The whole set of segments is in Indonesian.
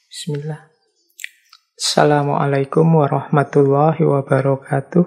Bismillah. Assalamualaikum warahmatullahi wabarakatuh.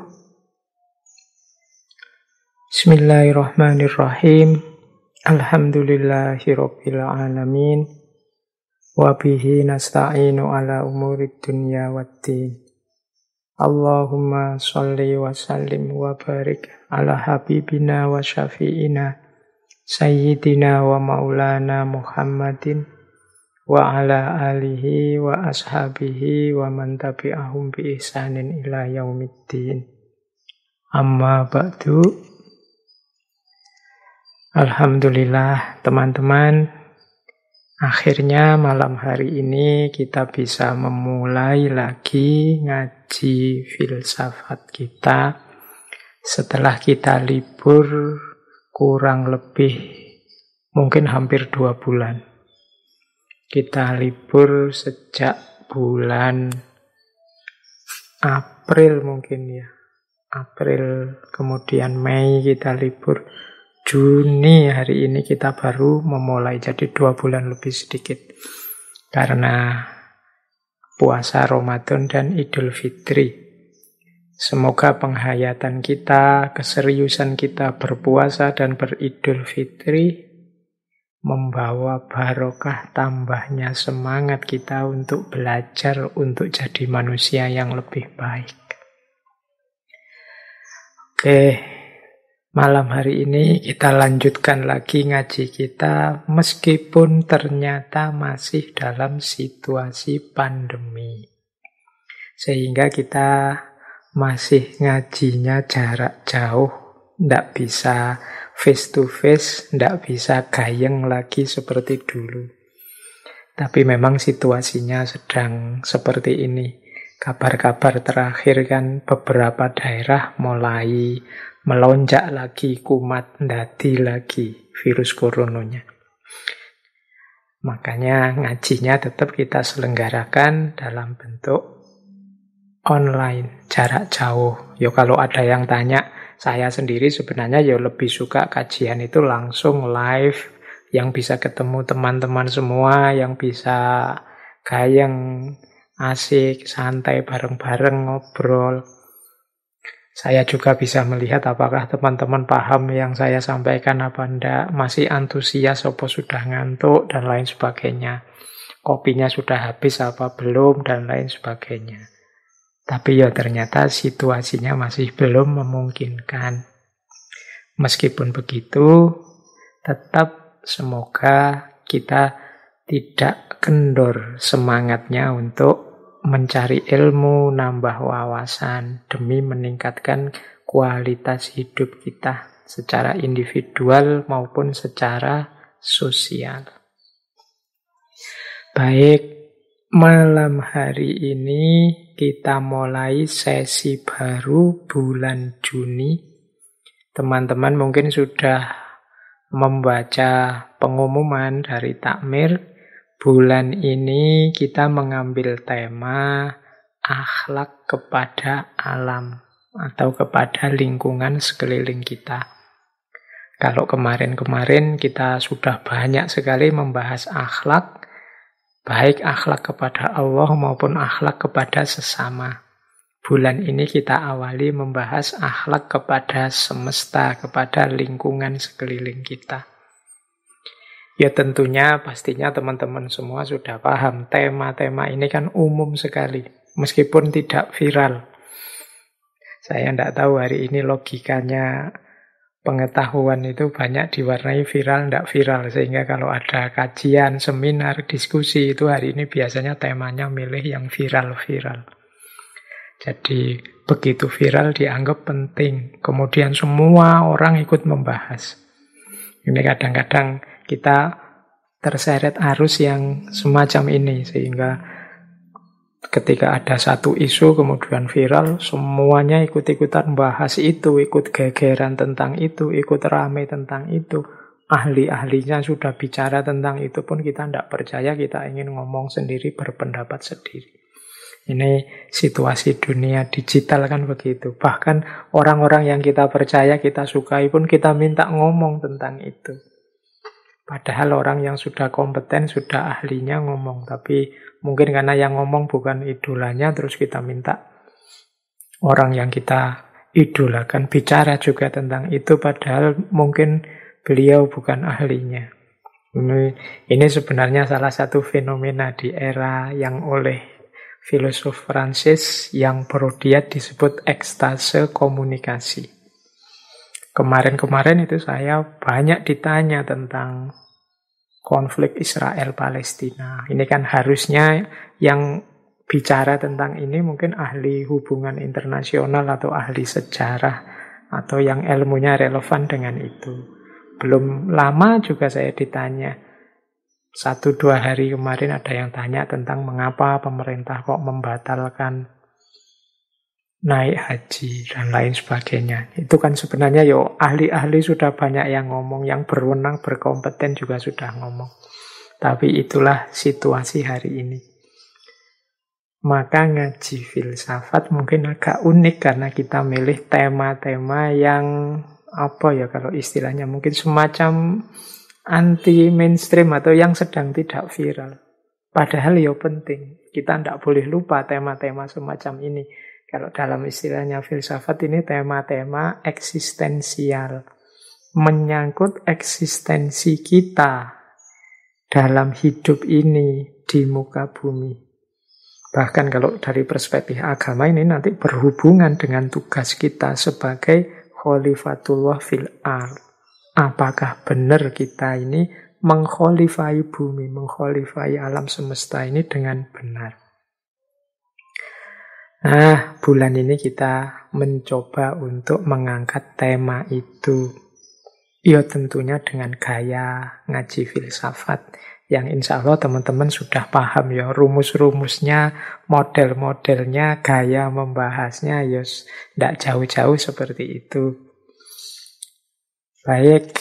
Bismillahirrahmanirrahim. Alhamdulillahirabbil alamin. Wa bihi nasta'inu ala umurid dunya waddin. Allahumma shalli wa sallim wa barik ala habibina wa syafi'ina sayyidina wa maulana Muhammadin wa ala alihi wa ashabihi wa man tabi'ahum bi ihsanin ila yaumiddin. Amma ba'du. Alhamdulillah teman-teman, akhirnya malam hari ini kita bisa memulai lagi ngaji filsafat kita setelah kita libur kurang lebih mungkin hampir 2 bulan. Kita libur sejak bulan April mungkin ya. April, kemudian Mei kita libur. Juni hari ini kita baru memulai, jadi 2 bulan lebih sedikit. Karena puasa Ramadan dan Idul Fitri. Semoga penghayatan kita, keseriusan kita berpuasa dan beridul fitri membawa barokah, tambahnya semangat kita untuk belajar, untuk jadi manusia yang lebih baik. Oke, malam hari ini kita lanjutkan lagi ngaji kita, meskipun ternyata masih dalam situasi pandemi. Sehingga kita masih ngajinya jarak jauh, tidak bisa face to face, tidak bisa gayeng lagi seperti dulu. Tapi memang situasinya sedang seperti ini. Kabar-kabar terakhir kan beberapa daerah mulai melonjak lagi, kumat ndadi lagi virus coronanya. Makanya ngajinya tetap kita selenggarakan dalam bentuk online, jarak jauh. Ya kalau ada yang tanya, saya sendiri sebenarnya ya lebih suka kajian itu langsung live, yang bisa ketemu teman-teman semua, yang bisa gayeng, asik, santai, bareng-bareng, ngobrol. Saya juga bisa melihat apakah teman-teman paham yang saya sampaikan apa enggak, masih antusias apa sudah ngantuk, dan lain sebagainya. Kopinya sudah habis apa belum, dan lain sebagainya. Tapi ya ternyata situasinya masih belum memungkinkan. Meskipun begitu, tetap semoga kita tidak kendor semangatnya untuk mencari ilmu, nambah wawasan, demi meningkatkan kualitas hidup kita secara individual maupun secara sosial. Baik, malam hari ini kita mulai sesi baru bulan Juni. Teman-teman mungkin sudah membaca pengumuman dari takmir. Bulan ini kita mengambil tema akhlak kepada alam atau kepada lingkungan sekeliling kita. Kalau kemarin-kemarin kita sudah banyak sekali membahas akhlak, baik akhlak kepada Allah maupun akhlak kepada sesama. Bulan ini kita awali membahas akhlak kepada semesta, kepada lingkungan sekeliling kita. Ya tentunya pastinya teman-teman semua sudah paham, tema-tema ini kan umum sekali, meskipun tidak viral. Saya tidak tahu hari ini logikanya pengetahuan itu banyak diwarnai viral, tidak viral. Sehingga kalau ada kajian, seminar, diskusi itu hari ini biasanya temanya milih yang viral-viral. Jadi begitu viral dianggap penting. Kemudian semua orang ikut membahas. Ini kadang-kadang kita terseret arus yang semacam ini. Sehingga ketika ada satu isu kemudian viral, semuanya ikut-ikutan bahas itu, ikut gegeran tentang itu, ikut rame tentang itu. Ahli-ahlinya sudah bicara tentang itu pun kita tidak percaya, kita ingin ngomong sendiri, berpendapat sendiri. Ini situasi dunia digital kan begitu. Bahkan orang-orang yang kita percaya, kita sukai pun kita minta ngomong tentang itu. Padahal orang yang sudah kompeten, sudah ahlinya ngomong. Tapi mungkin karena yang ngomong bukan idolanya, terus kita minta orang yang kita idolakan bicara juga tentang itu. Padahal mungkin beliau bukan ahlinya. Ini sebenarnya salah satu fenomena di era yang oleh filosof Prancis yang Brodiat disebut ekstase komunikasi. Kemarin-kemarin itu saya banyak ditanya tentang konflik Israel-Palestina. Ini kan harusnya yang bicara tentang ini mungkin ahli hubungan internasional atau ahli sejarah atau yang ilmunya relevan dengan itu. Belum lama juga saya ditanya. 1-2 hari kemarin ada yang tanya tentang mengapa pemerintah kok membatalkan naik haji dan lain sebagainya. Itu kan sebenarnya ahli-ahli sudah banyak yang ngomong, yang berwenang, berkompeten juga sudah ngomong. Tapi itulah situasi hari ini. Maka ngaji filsafat mungkin agak unik karena kita milih tema-tema yang kalau istilahnya mungkin semacam anti mainstream atau yang sedang tidak viral. Padahal penting. Kita tidak boleh lupa tema-tema semacam ini. Kalau dalam istilahnya filsafat ini tema-tema eksistensial. Menyangkut eksistensi kita dalam hidup ini di muka bumi. Bahkan kalau dari perspektif agama ini nanti berhubungan dengan tugas kita sebagai khalifatullah fil ard. Apakah benar kita ini mengkhalifai bumi, mengkhalifai alam semesta ini dengan benar? Nah, bulan ini kita mencoba untuk mengangkat tema itu. Ya tentunya dengan gaya ngaji filsafat yang insya Allah teman-teman sudah paham ya rumus-rumusnya, model-modelnya, gaya membahasnya ya tidak jauh-jauh seperti itu. Baik,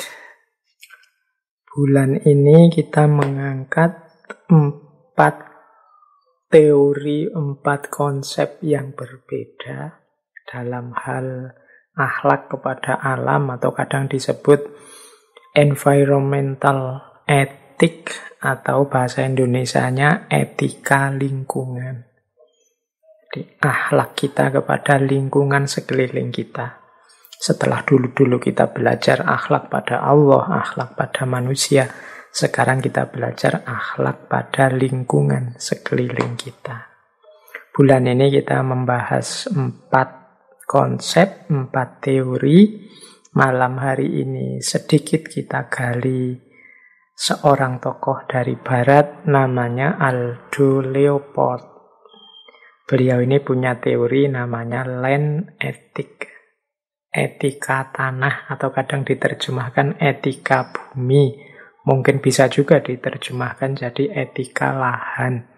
bulan ini kita mengangkat 4 teori, 4 konsep yang berbeda dalam hal akhlak kepada alam atau kadang disebut environmental ethic atau bahasa Indonesianya etika lingkungan. Jadi akhlak kita kepada lingkungan sekeliling kita. Setelah dulu-dulu kita belajar akhlak pada Allah, akhlak pada manusia, sekarang kita belajar akhlak pada lingkungan sekeliling kita. Bulan ini kita membahas 4 konsep, 4 teori. Malam hari ini sedikit kita gali seorang tokoh dari barat namanya Aldo Leopold. Beliau ini punya teori namanya land ethic, etika tanah atau kadang diterjemahkan etika bumi. Mungkin bisa juga diterjemahkan jadi etika lahan.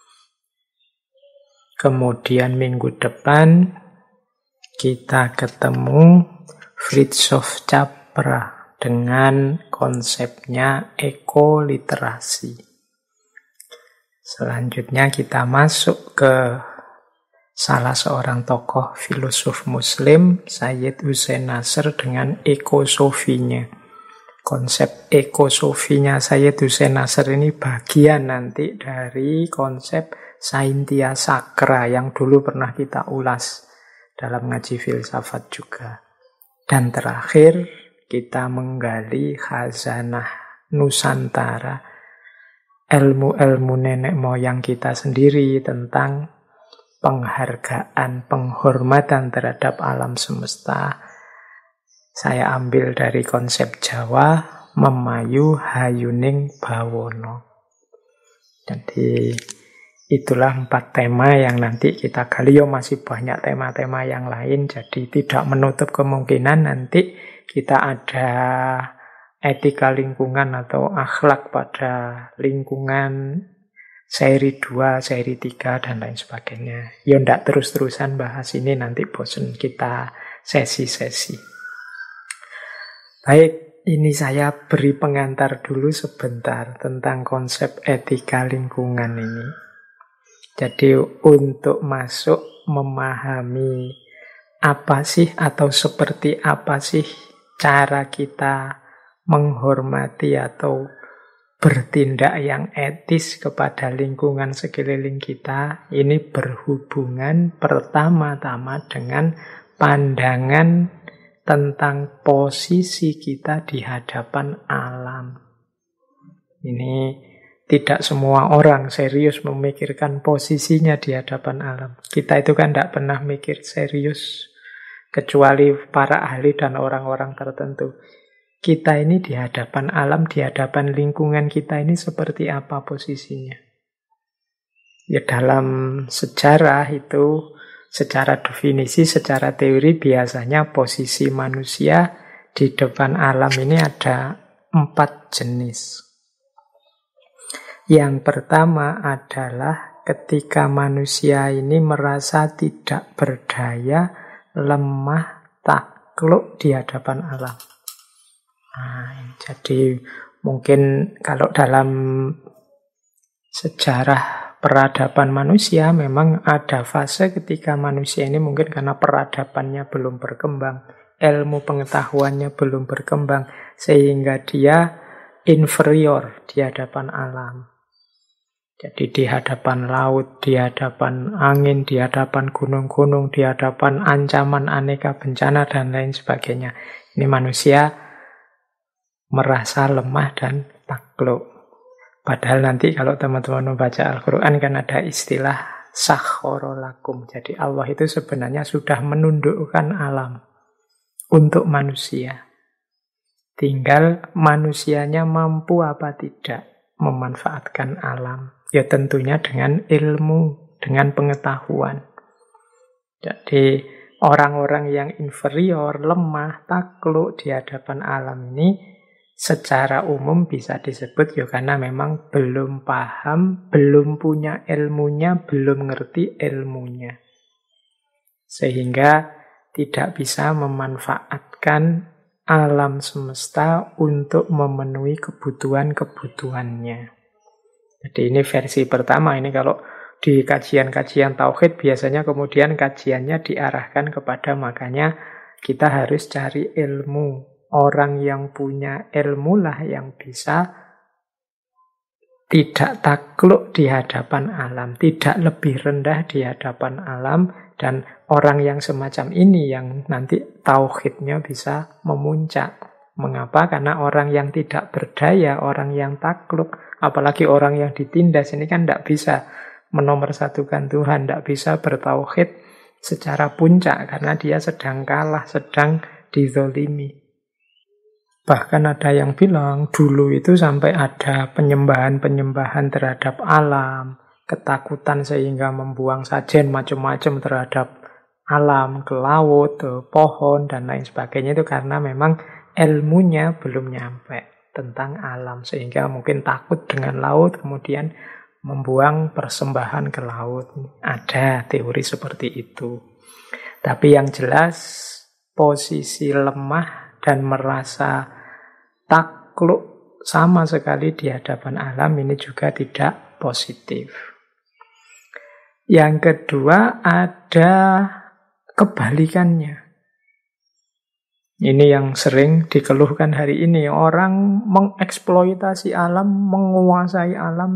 Kemudian minggu depan kita ketemu Fritjof Capra dengan konsepnya ekoliterasi. Selanjutnya kita masuk ke salah seorang tokoh filosof muslim, Sayyid Hussein Nasr dengan ekosofinya. Konsep ekosofinya Sayyid Hussein Nasr ini bagian nanti dari konsep Saintia Sakra yang dulu pernah kita ulas dalam ngaji filsafat juga. Dan terakhir kita menggali khazanah Nusantara, ilmu-ilmu nenek moyang kita sendiri tentang penghargaan, penghormatan terhadap alam semesta. Saya ambil dari konsep Jawa, memayu hayuning bawono. Jadi itulah 4 tema yang nanti kita gali. Masih banyak tema-tema yang lain, jadi tidak menutup kemungkinan nanti kita ada etika lingkungan atau akhlak pada lingkungan seri 2, seri 3, dan lain sebagainya. Ya ndak terus-terusan bahas ini, nanti bosen kita sesi-sesi. Baik, ini saya beri pengantar dulu sebentar tentang konsep etika lingkungan ini. Jadi untuk masuk memahami apa sih atau seperti apa sih cara kita menghormati atau bertindak yang etis kepada lingkungan sekeliling kita, ini berhubungan pertama-tama dengan pandangan tentang posisi kita di hadapan alam. Ini tidak semua orang serius memikirkan posisinya di hadapan alam. Kita itu kan tidak pernah mikir serius, kecuali para ahli dan orang-orang tertentu. Kita ini di hadapan alam, di hadapan lingkungan kita ini seperti apa posisinya? Ya dalam sejarah itu, secara definisi, secara teori biasanya posisi manusia di depan alam ini ada 4 jenis. Yang pertama adalah ketika manusia ini merasa tidak berdaya, lemah, takluk di hadapan alam. Nah, jadi mungkin kalau dalam sejarah peradaban manusia memang ada fase ketika manusia ini mungkin karena peradabannya belum berkembang, ilmu pengetahuannya belum berkembang, sehingga dia inferior di hadapan alam. Jadi di hadapan laut, di hadapan angin, di hadapan gunung-gunung, di hadapan ancaman aneka bencana dan lain sebagainya. Ini manusia merasa lemah dan takluk. Padahal nanti kalau teman-teman membaca Al-Quran kan ada istilah sakhkhara lakum. Jadi Allah itu sebenarnya sudah menundukkan alam untuk manusia. Tinggal manusianya mampu apa tidak memanfaatkan alam. Ya tentunya dengan ilmu, dengan pengetahuan. Jadi orang-orang yang inferior, lemah, takluk di hadapan alam ini secara umum bisa disebut ya karena memang belum paham, belum punya ilmunya, belum ngerti ilmunya. Sehingga tidak bisa memanfaatkan alam semesta untuk memenuhi kebutuhan-kebutuhannya. Jadi ini versi pertama. Ini kalau di kajian-kajian tauhid biasanya kemudian kajiannya diarahkan kepada makanya kita harus cari ilmu. Orang yang punya ilmu lah yang bisa tidak takluk di hadapan alam, tidak lebih rendah di hadapan alam, dan orang yang semacam ini yang nanti tauhidnya bisa memuncak. Mengapa? Karena orang yang tidak berdaya, orang yang takluk, apalagi orang yang ditindas ini kan tidak bisa menomorsatukan Tuhan, tidak bisa bertauhid secara puncak karena dia sedang kalah, sedang dizolimi. Bahkan ada yang bilang dulu itu sampai ada penyembahan-penyembahan terhadap alam, ketakutan sehingga membuang sajen macam-macam terhadap alam, ke laut, ke pohon, dan lain sebagainya itu karena memang ilmunya belum nyampe tentang alam. Sehingga mungkin takut dengan laut, kemudian membuang persembahan ke laut. Ada teori seperti itu. Tapi yang jelas posisi lemah dan merasa takluk sama sekali di hadapan alam ini juga tidak positif. Yang kedua ada kebalikannya. Ini yang sering dikeluhkan hari ini. Orang mengeksploitasi alam, menguasai alam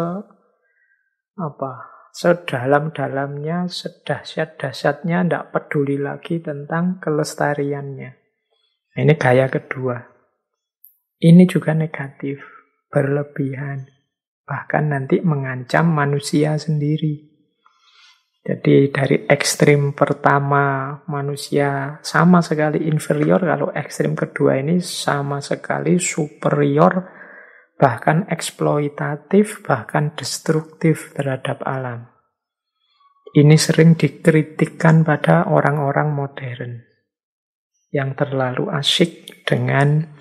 sedalam-dalamnya, sedahsyat-dahsyatnya, tidak peduli lagi tentang kelestariannya. Ini gaya kedua. Ini juga negatif, berlebihan. Bahkan nanti mengancam manusia sendiri. Jadi dari ekstrim pertama manusia sama sekali inferior, kalau ekstrim kedua ini sama sekali superior, bahkan eksploitatif, bahkan destruktif terhadap alam. Ini sering dikritikkan pada orang-orang modern yang terlalu asyik dengan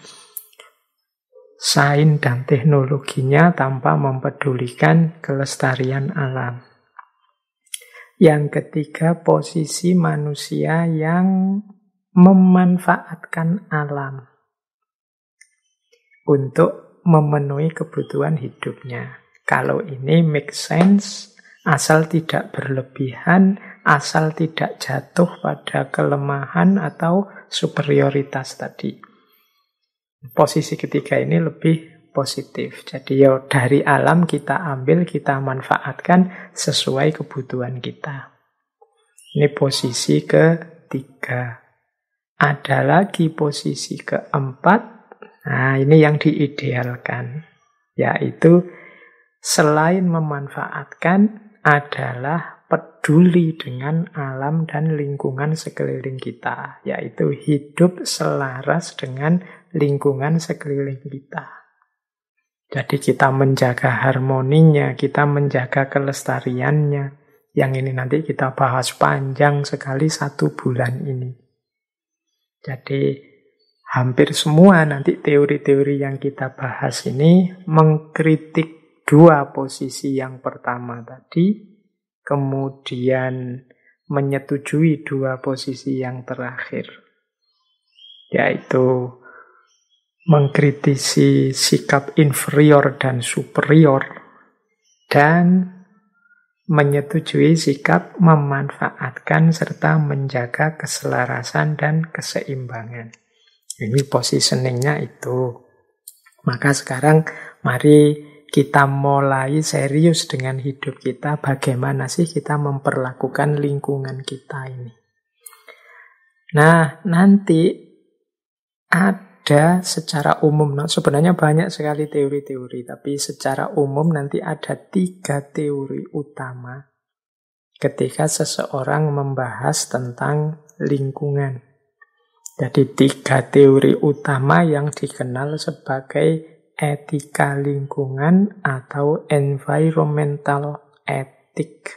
sains dan teknologinya tanpa mempedulikan kelestarian alam. Yang ketiga, posisi manusia yang memanfaatkan alam untuk memenuhi kebutuhan hidupnya. Kalau ini make sense, asal tidak berlebihan, asal tidak jatuh pada kelemahan atau superioritas tadi. Posisi ketiga ini lebih positif. Jadi dari alam kita ambil, kita manfaatkan sesuai kebutuhan kita. Ini posisi ketiga. Ada lagi posisi keempat. Nah, ini yang diidealkan. Yaitu selain memanfaatkan adalah peduli dengan alam dan lingkungan sekeliling kita. Yaitu hidup selaras dengan lingkungan sekeliling kita. Jadi kita menjaga harmoninya, kita menjaga kelestariannya. Yang ini nanti kita bahas panjang sekali 1 bulan ini. Jadi hampir semua nanti teori-teori yang kita bahas ini mengkritik 2 posisi yang pertama tadi, kemudian menyetujui 2 posisi yang terakhir, yaitu mengkritisi sikap inferior dan superior, dan menyetujui sikap memanfaatkan serta menjaga keselarasan dan keseimbangan. Ini positioningnya itu. Maka sekarang mari kita mulai serius dengan hidup kita. Bagaimana sih kita memperlakukan lingkungan kita ini? Nah, nanti ada secara umum, sebenarnya banyak sekali teori-teori, tapi secara umum nanti ada 3 teori utama ketika seseorang membahas tentang lingkungan. Jadi 3 teori utama yang dikenal sebagai etika lingkungan atau environmental ethic.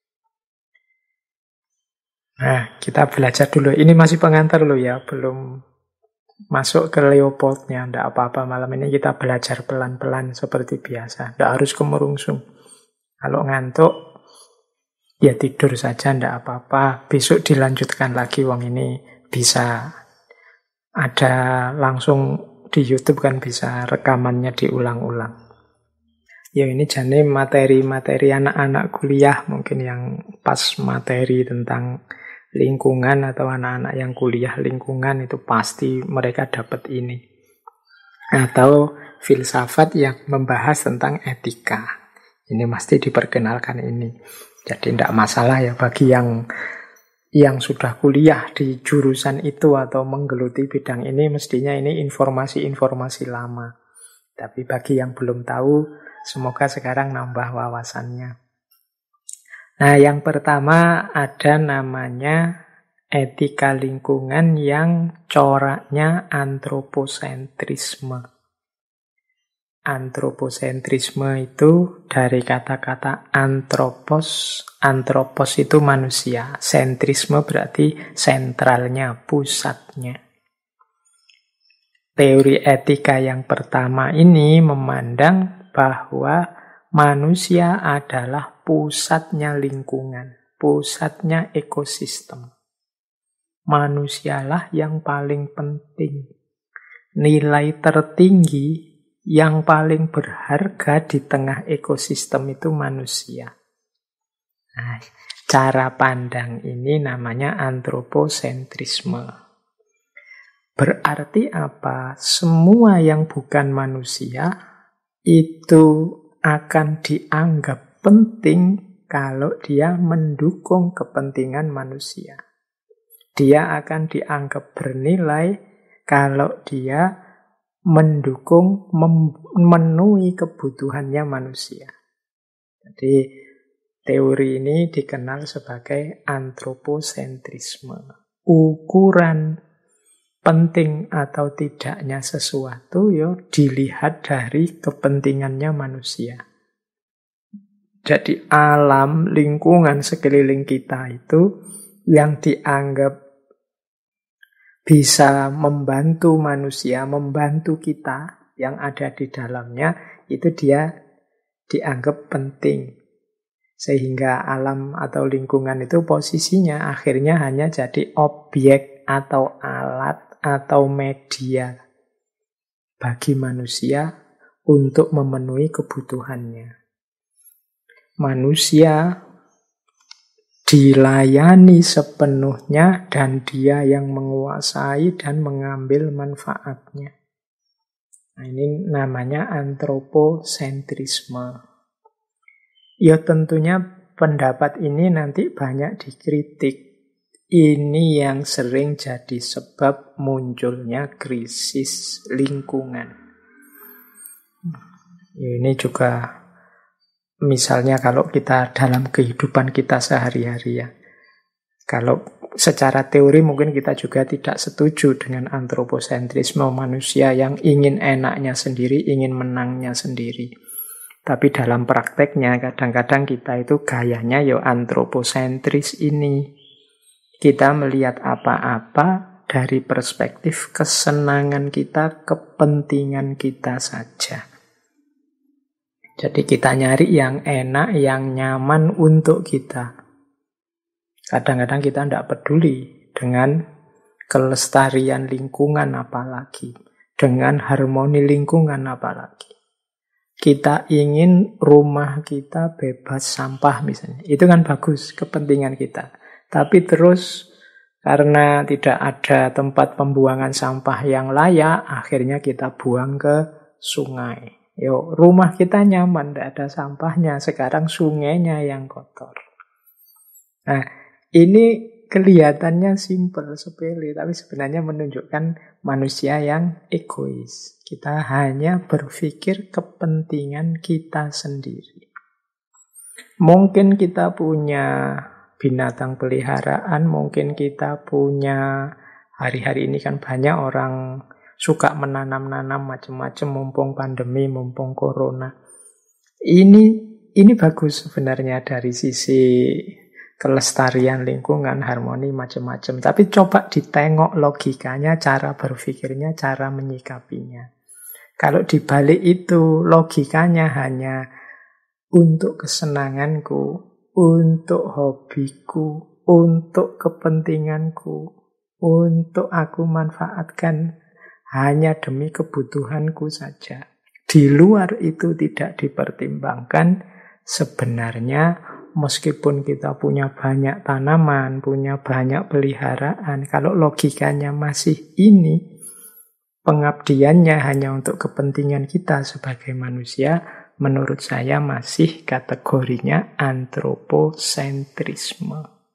Nah, kita belajar dulu. Ini masih pengantar loh ya, belum masuk ke Leopoldnya. Tidak apa-apa, malam ini kita belajar pelan-pelan seperti biasa. Tidak harus kemerungsung. Kalau ngantuk, ya tidur saja, tidak apa-apa. Besok dilanjutkan lagi, wong ini bisa ada langsung di YouTube kan, bisa rekamannya diulang-ulang. Ya ini jadi materi-materi anak-anak kuliah mungkin yang pas materi tentang lingkungan, atau anak-anak yang kuliah lingkungan itu pasti mereka dapat ini. Atau filsafat yang membahas tentang etika. Ini mesti diperkenalkan ini. Jadi tidak masalah ya bagi yang sudah kuliah di jurusan itu atau menggeluti bidang ini, mestinya ini informasi-informasi lama. Tapi bagi yang belum tahu, semoga sekarang nambah wawasannya. Nah, yang pertama ada namanya etika lingkungan yang coraknya antroposentrisme. Antroposentrisme itu dari kata-kata anthropos. Anthropos itu manusia. Sentrisme berarti sentralnya, pusatnya. Teori etika yang pertama ini memandang bahwa manusia adalah pusatnya lingkungan, pusatnya ekosistem. Manusialah yang paling penting. Nilai tertinggi yang paling berharga di tengah ekosistem itu manusia. Nah, cara pandang ini namanya antroposentrisme. Berarti apa? Semua yang bukan manusia itu akan dianggap penting kalau dia mendukung kepentingan manusia. Dia akan dianggap bernilai kalau dia mendukung, memenuhi kebutuhannya manusia. Jadi teori ini dikenal sebagai antroposentrisme. Ukuran penting atau tidaknya sesuatu dilihat dari kepentingannya manusia. Jadi alam, lingkungan sekeliling kita itu yang dianggap bisa membantu manusia, membantu kita yang ada di dalamnya, itu dia dianggap penting. Sehingga alam atau lingkungan itu posisinya akhirnya hanya jadi objek atau alat atau media bagi manusia untuk memenuhi kebutuhannya. Manusia dilayani sepenuhnya dan dia yang menguasai dan mengambil manfaatnya. Nah, ini namanya antroposentrisme. Ya tentunya pendapat ini nanti banyak dikritik. Ini yang sering jadi sebab munculnya krisis lingkungan. Ini juga misalnya kalau kita dalam kehidupan kita sehari-hari ya. Kalau secara teori mungkin kita juga tidak setuju dengan antroposentrisme manusia yang ingin enaknya sendiri, ingin menangnya sendiri. Tapi dalam prakteknya kadang-kadang kita itu gayanya ya antroposentris ini. Kita melihat apa-apa dari perspektif kesenangan kita, kepentingan kita saja. Jadi kita nyari yang enak, yang nyaman untuk kita. Kadang-kadang kita tidak peduli dengan kelestarian lingkungan apalagi, dengan harmoni lingkungan apalagi. Kita ingin rumah kita bebas sampah misalnya. Itu kan bagus, kepentingan kita. Tapi terus karena tidak ada tempat pembuangan sampah yang layak, akhirnya kita buang ke sungai. Yo, rumah kita nyaman, tidak ada sampahnya. Sekarang sungainya yang kotor. Nah, ini kelihatannya simpel, sepele, tapi sebenarnya menunjukkan manusia yang egois. Kita hanya berpikir kepentingan kita sendiri. Mungkin kita punya binatang peliharaan, mungkin kita punya, hari-hari ini kan banyak orang suka menanam-nanam macam-macam, mumpung pandemi, mumpung corona. Ini bagus sebenarnya dari sisi kelestarian lingkungan, harmoni, macam-macam. Tapi coba ditengok logikanya, cara berpikirnya, cara menyikapinya. Kalau dibalik itu logikanya hanya untuk kesenanganku, untuk hobiku, untuk kepentinganku, untuk aku manfaatkan hanya demi kebutuhanku saja. Di luar itu tidak dipertimbangkan, sebenarnya meskipun kita punya banyak tanaman, punya banyak peliharaan, kalau logikanya masih ini, pengabdiannya hanya untuk kepentingan kita sebagai manusia, menurut saya masih kategorinya antroposentrisme.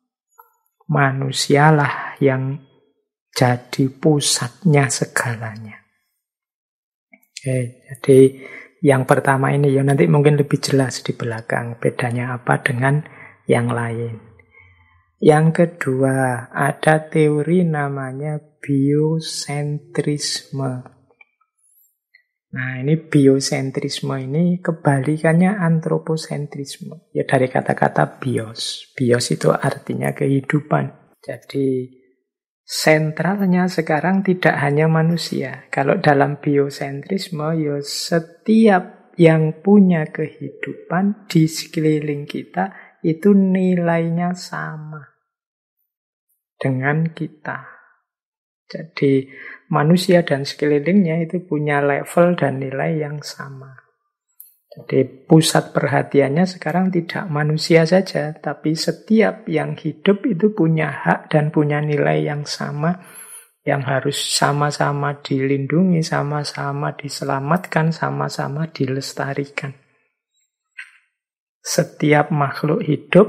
Manusialah yang jadi pusatnya segalanya. Oke, jadi yang pertama ini ya nanti mungkin lebih jelas di belakang bedanya apa dengan yang lain. Yang kedua, ada teori namanya biosentrisme. Nah, ini biosentrisme ini kebalikannya antroposentrisme. Ya dari kata-kata bios. Bios itu artinya kehidupan. Jadi sentralnya sekarang tidak hanya manusia. Kalau dalam biosentrisme, ya setiap yang punya kehidupan di sekeliling kita itu nilainya sama dengan kita. Jadi manusia dan sekelilingnya itu punya level dan nilai yang sama. Jadi pusat perhatiannya sekarang tidak manusia saja, tapi setiap yang hidup itu punya hak dan punya nilai yang sama, yang harus sama-sama dilindungi, sama-sama diselamatkan, sama-sama dilestarikan. Setiap makhluk hidup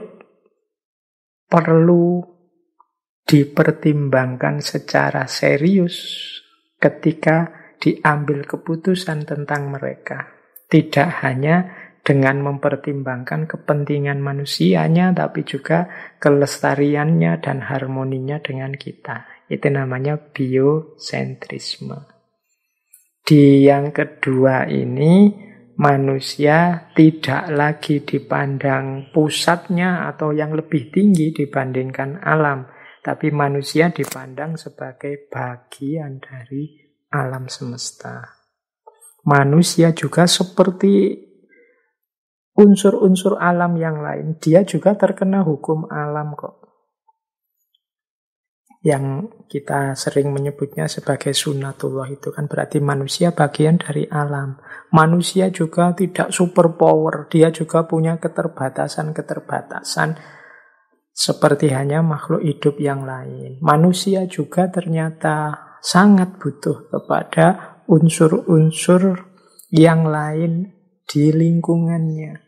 perlu dipertimbangkan secara serius ketika diambil keputusan tentang mereka. Tidak hanya dengan mempertimbangkan kepentingan manusianya, tapi juga kelestariannya dan harmoninya dengan kita. Itu namanya biosentrisme. Di yang kedua ini, manusia tidak lagi dipandang pusatnya atau yang lebih tinggi dibandingkan alam, tapi manusia dipandang sebagai bagian dari alam semesta. Manusia juga seperti unsur-unsur alam yang lain. Dia juga terkena hukum alam kok. Yang kita sering menyebutnya sebagai sunatullah itu kan berarti manusia bagian dari alam. Manusia juga tidak superpower. Dia juga punya keterbatasan-keterbatasan seperti hanya makhluk hidup yang lain. Manusia juga ternyata sangat butuh kepada unsur-unsur yang lain di lingkungannya.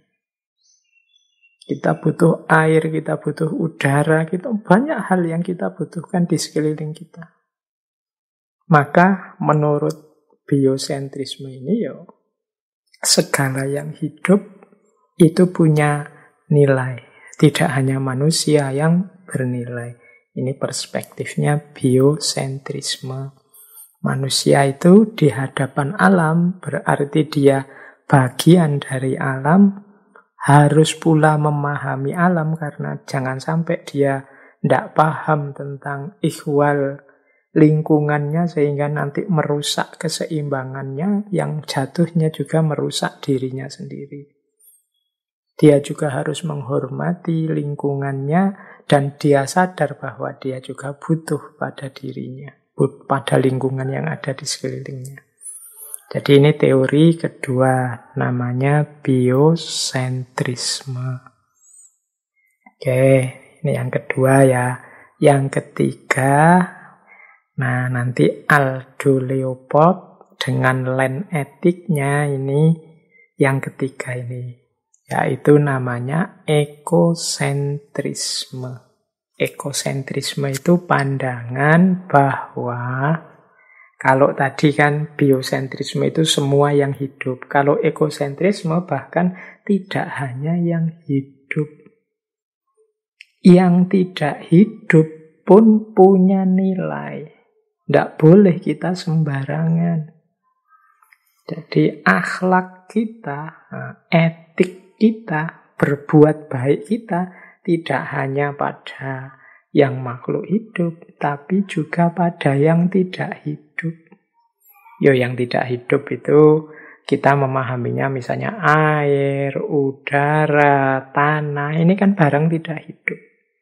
Kita butuh air, kita butuh udara, kita banyak hal yang kita butuhkan di sekeliling kita. Maka menurut biosentrisme ini segala yang hidup itu punya nilai. Tidak hanya manusia yang bernilai. Ini perspektifnya biosentrisme. Manusia itu di hadapan alam berarti dia bagian dari alam, harus pula memahami alam karena jangan sampai dia tidak paham tentang ihwal lingkungannya sehingga nanti merusak keseimbangannya yang jatuhnya juga merusak dirinya sendiri. Dia juga harus menghormati lingkungannya dan dia sadar bahwa dia juga butuh pada dirinya, pada lingkungan yang ada di sekelilingnya. Jadi ini teori kedua, namanya biosentrisme. Oke, ini yang kedua ya. Yang ketiga, nah nanti Aldo Leopold dengan land etiknya ini yang ketiga ini, yaitu namanya ekosentrisme. Ekosentrisme itu pandangan bahwa kalau tadi kan biosentrisme itu semua yang hidup. Kalau ekosentrisme bahkan tidak hanya yang hidup. Yang tidak hidup pun punya nilai. Tidak boleh kita sembarangan. Jadi akhlak kita, etik kita, berbuat baik kita tidak hanya pada yang makhluk hidup, tapi juga pada yang tidak hidup. Yang tidak hidup itu kita memahaminya misalnya air, udara, tanah, ini kan barang tidak hidup.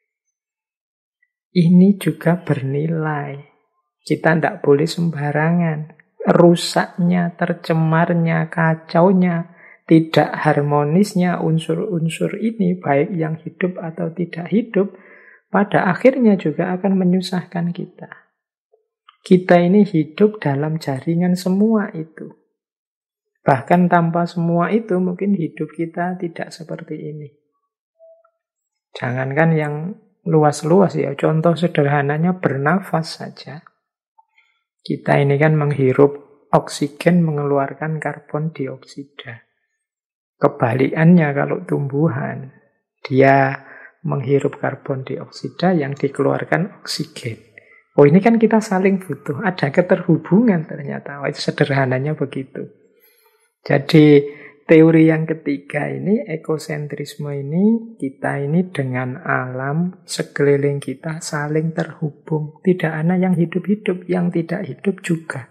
Ini juga bernilai. Kita tidak boleh sembarangan. Rusaknya, tercemarnya, kacaunya, tidak harmonisnya unsur-unsur ini, baik yang hidup atau tidak hidup, pada akhirnya juga akan menyusahkan kita. Kita ini hidup dalam jaringan semua itu. Bahkan tanpa semua itu mungkin hidup kita tidak seperti ini. Jangankan yang luas-luas ya, contoh sederhananya bernafas saja. Kita ini kan menghirup oksigen, mengeluarkan karbon dioksida. Kebalikannya kalau tumbuhan, dia menghirup karbon dioksida yang dikeluarkan oksigen. Oh ini kan kita saling butuh, ada keterhubungan ternyata. Itu sederhananya begitu. Jadi teori yang ketiga ini, ekosentrisme ini, kita ini dengan alam sekeliling kita saling terhubung. Tidak ada yang hidup-hidup, yang tidak hidup juga.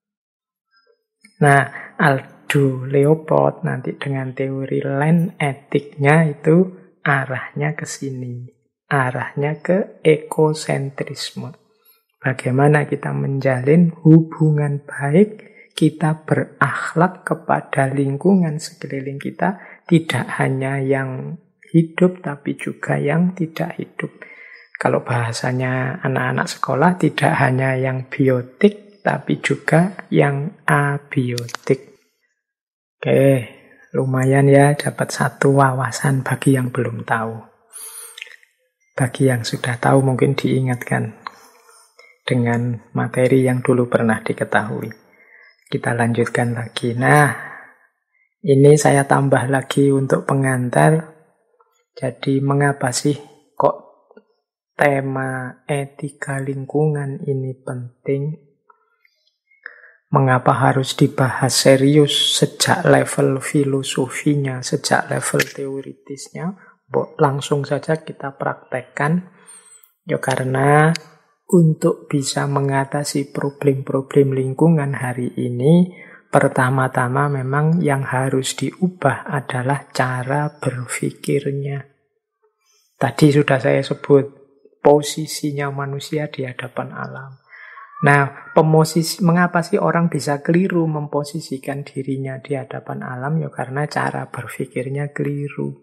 Nah, Aldo Leopold nanti dengan teori land etiknya itu arahnya ke sini. Arahnya ke ekosentrisme. Bagaimana kita menjalin hubungan baik, kita berakhlak kepada lingkungan sekeliling kita, tidak hanya yang hidup, tapi juga yang tidak hidup. Kalau bahasanya anak-anak sekolah, tidak hanya yang biotik, tapi juga yang abiotik. Oke, lumayan ya, dapat satu wawasan bagi yang belum tahu. Bagi yang sudah tahu mungkin diingatkan dengan materi yang dulu pernah diketahui. Kita lanjutkan lagi. Nah, ini saya tambah lagi untuk pengantar. Jadi mengapa sih kok tema etika lingkungan ini penting? Mengapa harus dibahas serius sejak level filosofinya, sejak level teoritisnya? Langsung saja kita praktekkan. Karena untuk bisa mengatasi problem-problem lingkungan hari ini, pertama-tama memang yang harus diubah adalah cara berpikirnya. Tadi sudah saya sebut posisinya manusia di hadapan alam. Nah, mengapa sih orang bisa keliru memposisikan dirinya di hadapan alam? Karena cara berpikirnya keliru.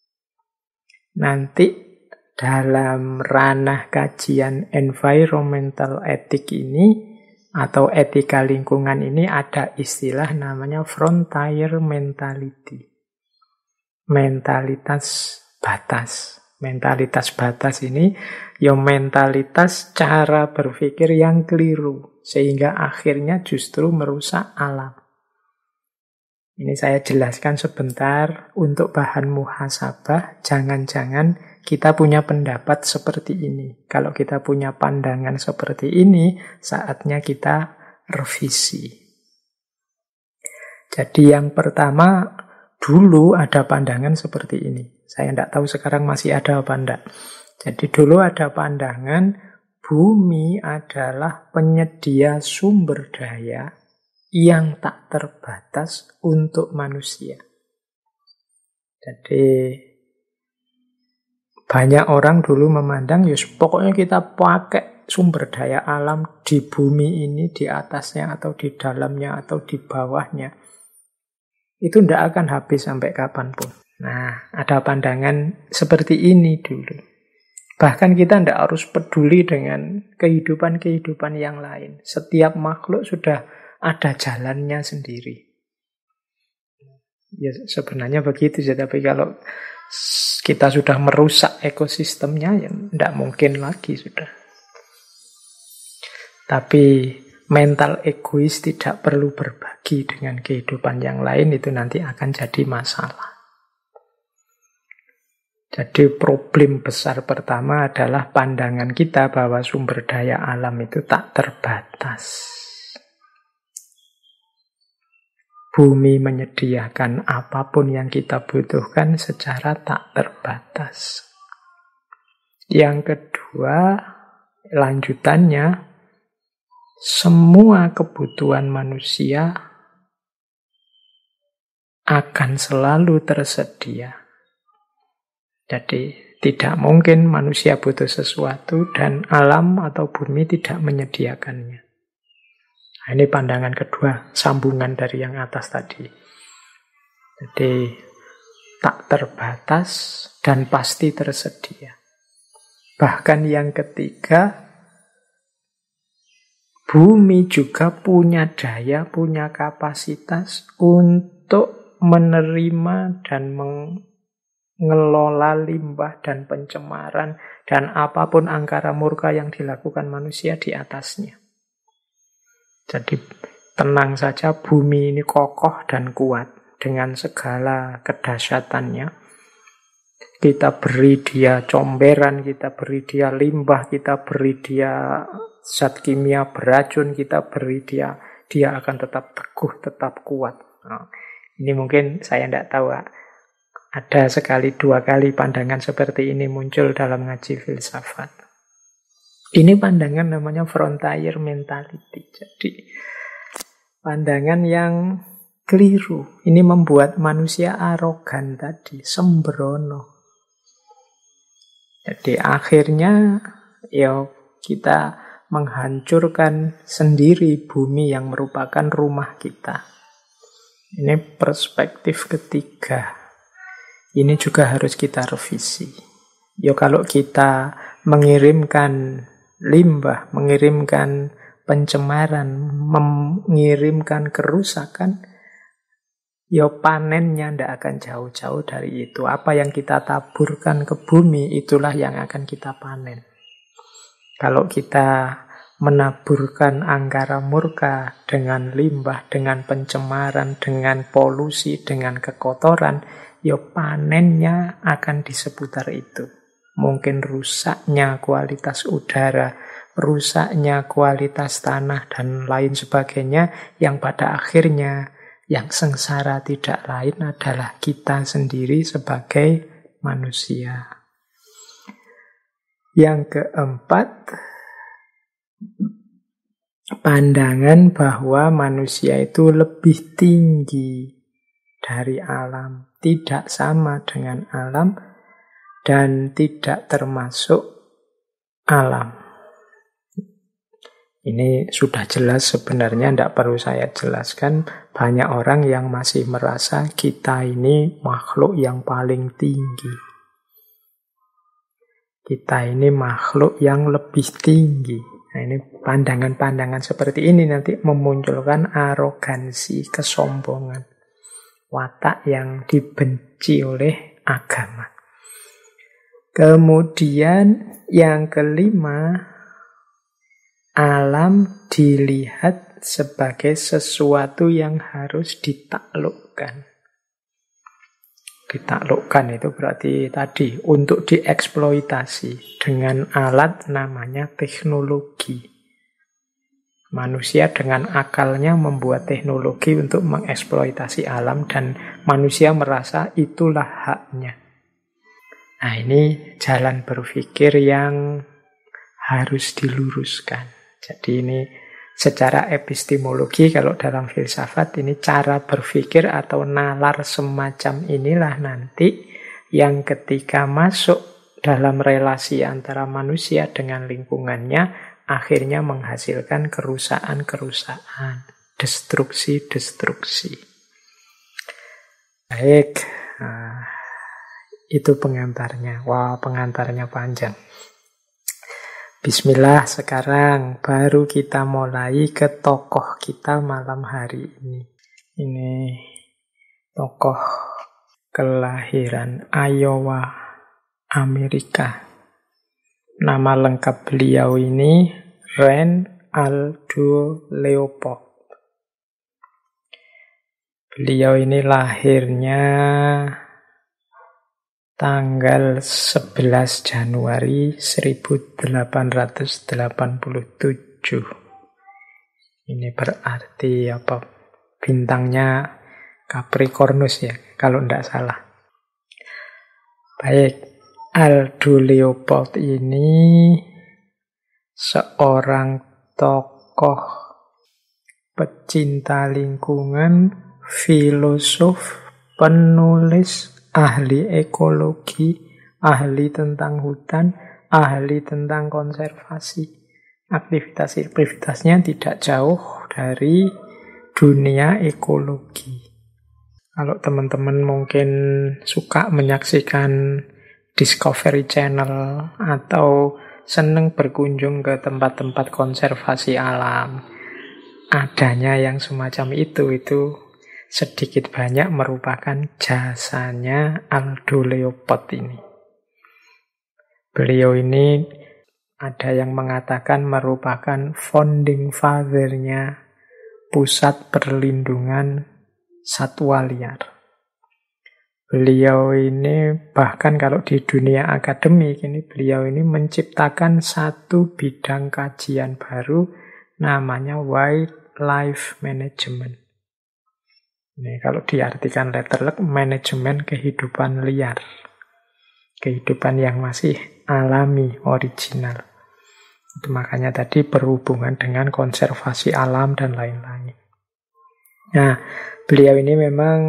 Nanti dalam ranah kajian environmental etik ini, atau etika lingkungan ini ada istilah namanya frontier mentality. Mentalitas batas. Mentalitas batas ini ya mentalitas cara berpikir yang keliru, sehingga akhirnya justru merusak alam. Ini saya jelaskan sebentar untuk bahan muhasabah. Jangan-jangan kita punya pendapat seperti ini. Kalau kita punya pandangan seperti ini, saatnya kita revisi. Jadi yang pertama, dulu ada pandangan seperti ini. Saya tidak tahu sekarang masih ada apa enggak. Jadi dulu ada pandangan bumi adalah penyedia sumber daya yang tak terbatas untuk manusia. Jadi banyak orang dulu memandang, pokoknya kita pakai sumber daya alam di bumi ini, di atasnya atau di dalamnya atau di bawahnya. Itu tidak akan habis sampai kapanpun. Nah, ada pandangan seperti ini dulu. Bahkan kita tidak harus peduli dengan kehidupan-kehidupan yang lain. Setiap makhluk sudah ada jalannya sendiri. Ya sebenarnya begitu ya, tapi kalau kita sudah merusak ekosistemnya, ya tidak mungkin lagi sudah. Tapi mental egois tidak perlu berbagi dengan kehidupan yang lain, itu nanti akan jadi masalah. Jadi problem besar pertama adalah pandangan kita bahwa sumber daya alam itu tak terbatas. Bumi menyediakan apapun yang kita butuhkan secara tak terbatas. Yang kedua, lanjutannya, semua kebutuhan manusia akan selalu tersedia. Jadi tidak mungkin manusia butuh sesuatu dan alam atau bumi tidak menyediakannya. Nah, ini pandangan kedua, sambungan dari yang atas tadi. Jadi tak terbatas dan pasti tersedia. Bahkan yang ketiga, bumi juga punya daya, punya kapasitas untuk menerima dan mengelola limbah dan pencemaran dan apapun angkara murka yang dilakukan manusia di atasnya. Jadi tenang saja, bumi ini kokoh dan kuat dengan segala kedahsyatannya. Kita beri dia comberan, kita beri dia limbah, kita beri dia zat kimia beracun, kita beri dia akan tetap teguh, tetap kuat. Nah, ini mungkin saya tidak tahu, ada sekali dua kali pandangan seperti ini muncul dalam ngaji filsafat. Ini pandangan namanya frontier mentality. Jadi pandangan yang keliru. Ini membuat manusia arogan tadi, sembrono. Jadi akhirnya ya kita menghancurkan sendiri bumi yang merupakan rumah kita. Ini perspektif ketiga. Ini juga harus kita revisi. Ya kalau kita mengirimkan limbah, mengirimkan pencemaran, mengirimkan kerusakan, ya panennya tidak akan jauh-jauh dari itu. Apa yang kita taburkan ke bumi, itulah yang akan kita panen. Kalau kita menaburkan angkara murka dengan limbah, dengan pencemaran, dengan polusi, dengan kekotoran, ya panennya akan di seputar itu. Mungkin rusaknya kualitas udara, rusaknya kualitas tanah, dan lain sebagainya, yang pada akhirnya yang sengsara tidak lain adalah kita sendiri sebagai manusia. Yang keempat, pandangan bahwa manusia itu lebih tinggi dari alam, tidak sama dengan alam, dan tidak termasuk alam. Ini sudah jelas sebenarnya, tidak perlu saya jelaskan. Banyak orang yang masih merasa kita ini makhluk yang paling tinggi. Kita ini makhluk yang lebih tinggi. Nah, ini pandangan-pandangan seperti ini nanti memunculkan arogansi, kesombongan. Watak yang dibenci oleh agama. Kemudian yang kelima, alam dilihat sebagai sesuatu yang harus ditaklukkan. Ditaklukkan itu berarti tadi untuk dieksploitasi dengan alat namanya teknologi. Manusia dengan akalnya membuat teknologi untuk mengeksploitasi alam dan manusia merasa itulah haknya. Nah, ini jalan berpikir yang harus diluruskan. Jadi ini secara epistemologi, kalau dalam filsafat ini cara berpikir atau nalar semacam inilah nanti yang ketika masuk dalam relasi antara manusia dengan lingkungannya akhirnya menghasilkan kerusakan-kerusakan, destruksi-destruksi. Baik, nah, itu pengantarnya. Wah, pengantarnya panjang. Bismillah, sekarang baru kita mulai ke tokoh kita malam hari ini. Ini tokoh kelahiran Iowa, Amerika. Nama lengkap beliau ini Rand Aldo Leopold. Beliau ini lahirnya tanggal 11 Januari 1887. Ini berarti apa? Bintangnya Capricornus ya, kalau tidak salah. Baik, Aldo Leopold ini seorang tokoh pecinta lingkungan, filosof, penulis, ahli ekologi, ahli tentang hutan, ahli tentang konservasi. Aktivitas-aktivitasnya tidak jauh dari dunia ekologi. Kalau teman-teman mungkin suka menyaksikan Discovery Channel atau senang berkunjung ke tempat-tempat konservasi alam, adanya yang semacam itu sedikit banyak merupakan jasanya Aldo Leopold ini. Beliau ini ada yang mengatakan merupakan founding father-nya pusat perlindungan satwa liar. Beliau ini bahkan kalau di dunia akademik ini beliau ini menciptakan satu bidang kajian baru namanya wildlife management. Ini kalau diartikan letterlek, manajemen kehidupan liar. Kehidupan yang masih alami, original. Itu makanya tadi berhubungan dengan konservasi alam dan lain-lain. Nah, beliau ini memang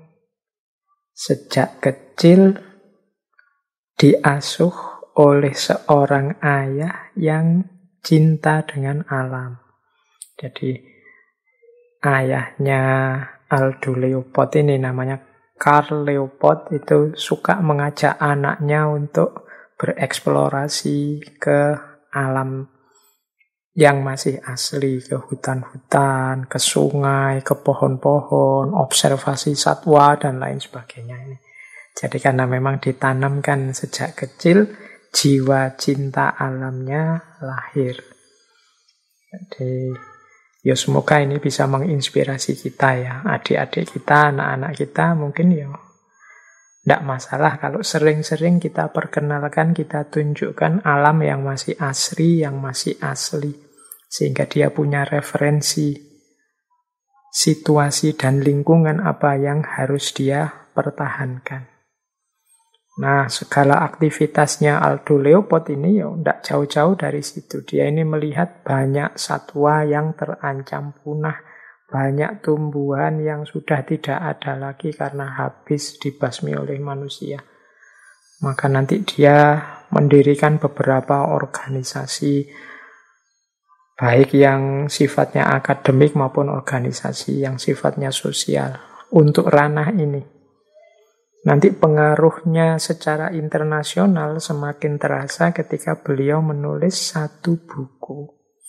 sejak kecil diasuh oleh seorang ayah yang cinta dengan alam. Jadi ayahnya Aldo Leopold ini namanya Carl Leopold itu suka mengajak anaknya untuk bereksplorasi ke alam yang masih asli, ke hutan-hutan, ke sungai, ke pohon-pohon, observasi satwa, dan lain sebagainya. Jadi karena memang ditanamkan sejak kecil, jiwa cinta alamnya lahir. Jadi ya semoga ini bisa menginspirasi kita ya, adik-adik kita, anak-anak kita mungkin ya tidak masalah kalau sering-sering kita perkenalkan, kita tunjukkan alam yang masih asri, yang masih asli. Sehingga dia punya referensi situasi dan lingkungan apa yang harus dia pertahankan. Nah, segala aktivitasnya Aldo Leopold ini ya tidak jauh-jauh dari situ. Dia ini melihat banyak satwa yang terancam punah, banyak tumbuhan yang sudah tidak ada lagi karena habis dibasmi oleh manusia. Maka nanti dia mendirikan beberapa organisasi, baik yang sifatnya akademik maupun organisasi yang sifatnya sosial, untuk ranah ini. Nanti pengaruhnya secara internasional semakin terasa ketika beliau menulis satu buku.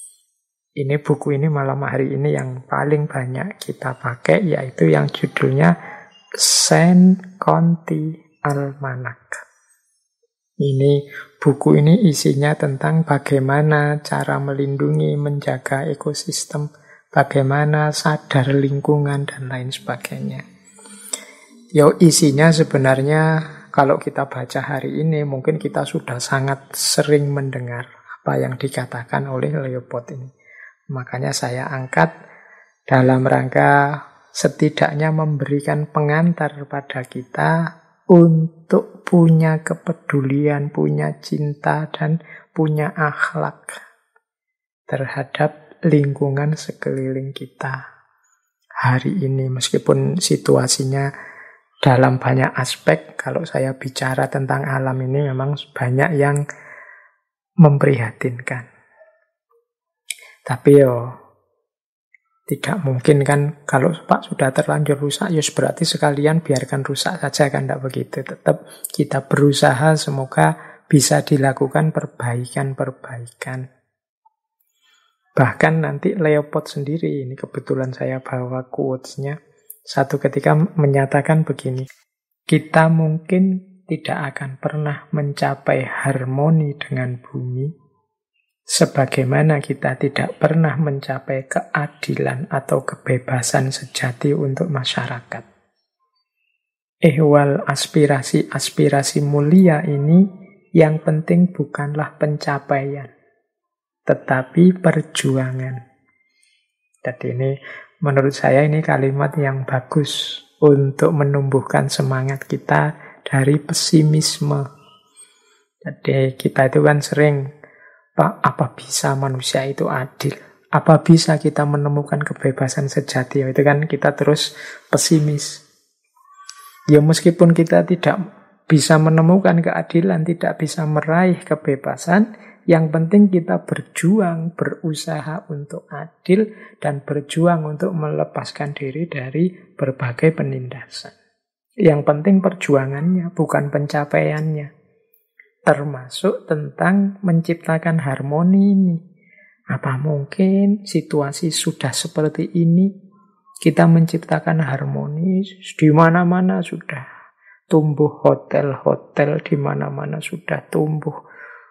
Ini buku ini malam hari ini yang paling banyak kita pakai, yaitu yang judulnya Saint Conti Almanac. Ini buku ini isinya tentang bagaimana cara melindungi, menjaga ekosistem, bagaimana sadar lingkungan, dan lain sebagainya. Isinya sebenarnya kalau kita baca hari ini, mungkin kita sudah sangat sering mendengar apa yang dikatakan oleh Leopold ini. Makanya saya angkat dalam rangka setidaknya memberikan pengantar pada kita untuk punya kepedulian, punya cinta, dan punya akhlak terhadap lingkungan sekeliling kita hari ini. Meskipun situasinya dalam banyak aspek, kalau saya bicara tentang alam ini memang banyak yang memprihatinkan. Tapi tidak mungkin kan kalau Pak sudah terlanjur rusak, berarti sekalian biarkan rusak saja, kan tidak begitu. Tetap kita berusaha semoga bisa dilakukan perbaikan-perbaikan. Bahkan nanti Leopold sendiri, ini kebetulan saya bawa quotes-nya, satu ketika menyatakan begini, kita mungkin tidak akan pernah mencapai harmoni dengan bumi, sebagaimana kita tidak pernah mencapai keadilan atau kebebasan sejati untuk masyarakat. Ehwal aspirasi mulia ini yang penting bukanlah pencapaian, tetapi perjuangan. Jadi ini menurut saya ini kalimat yang bagus untuk menumbuhkan semangat kita dari pesimisme. Jadi kita itu kan sering, Pak, apa bisa manusia itu adil? Apa bisa kita menemukan kebebasan sejati? Itu kan kita terus pesimis. Meskipun kita tidak bisa menemukan keadilan, tidak bisa meraih kebebasan, yang penting kita berjuang, berusaha untuk adil, dan berjuang untuk melepaskan diri dari berbagai penindasan. Yang penting perjuangannya, bukan pencapaiannya. Termasuk tentang menciptakan harmoni ini. Apa mungkin situasi sudah seperti ini, kita menciptakan harmoni, di mana-mana sudah tumbuh hotel-hotel, di mana-mana sudah tumbuh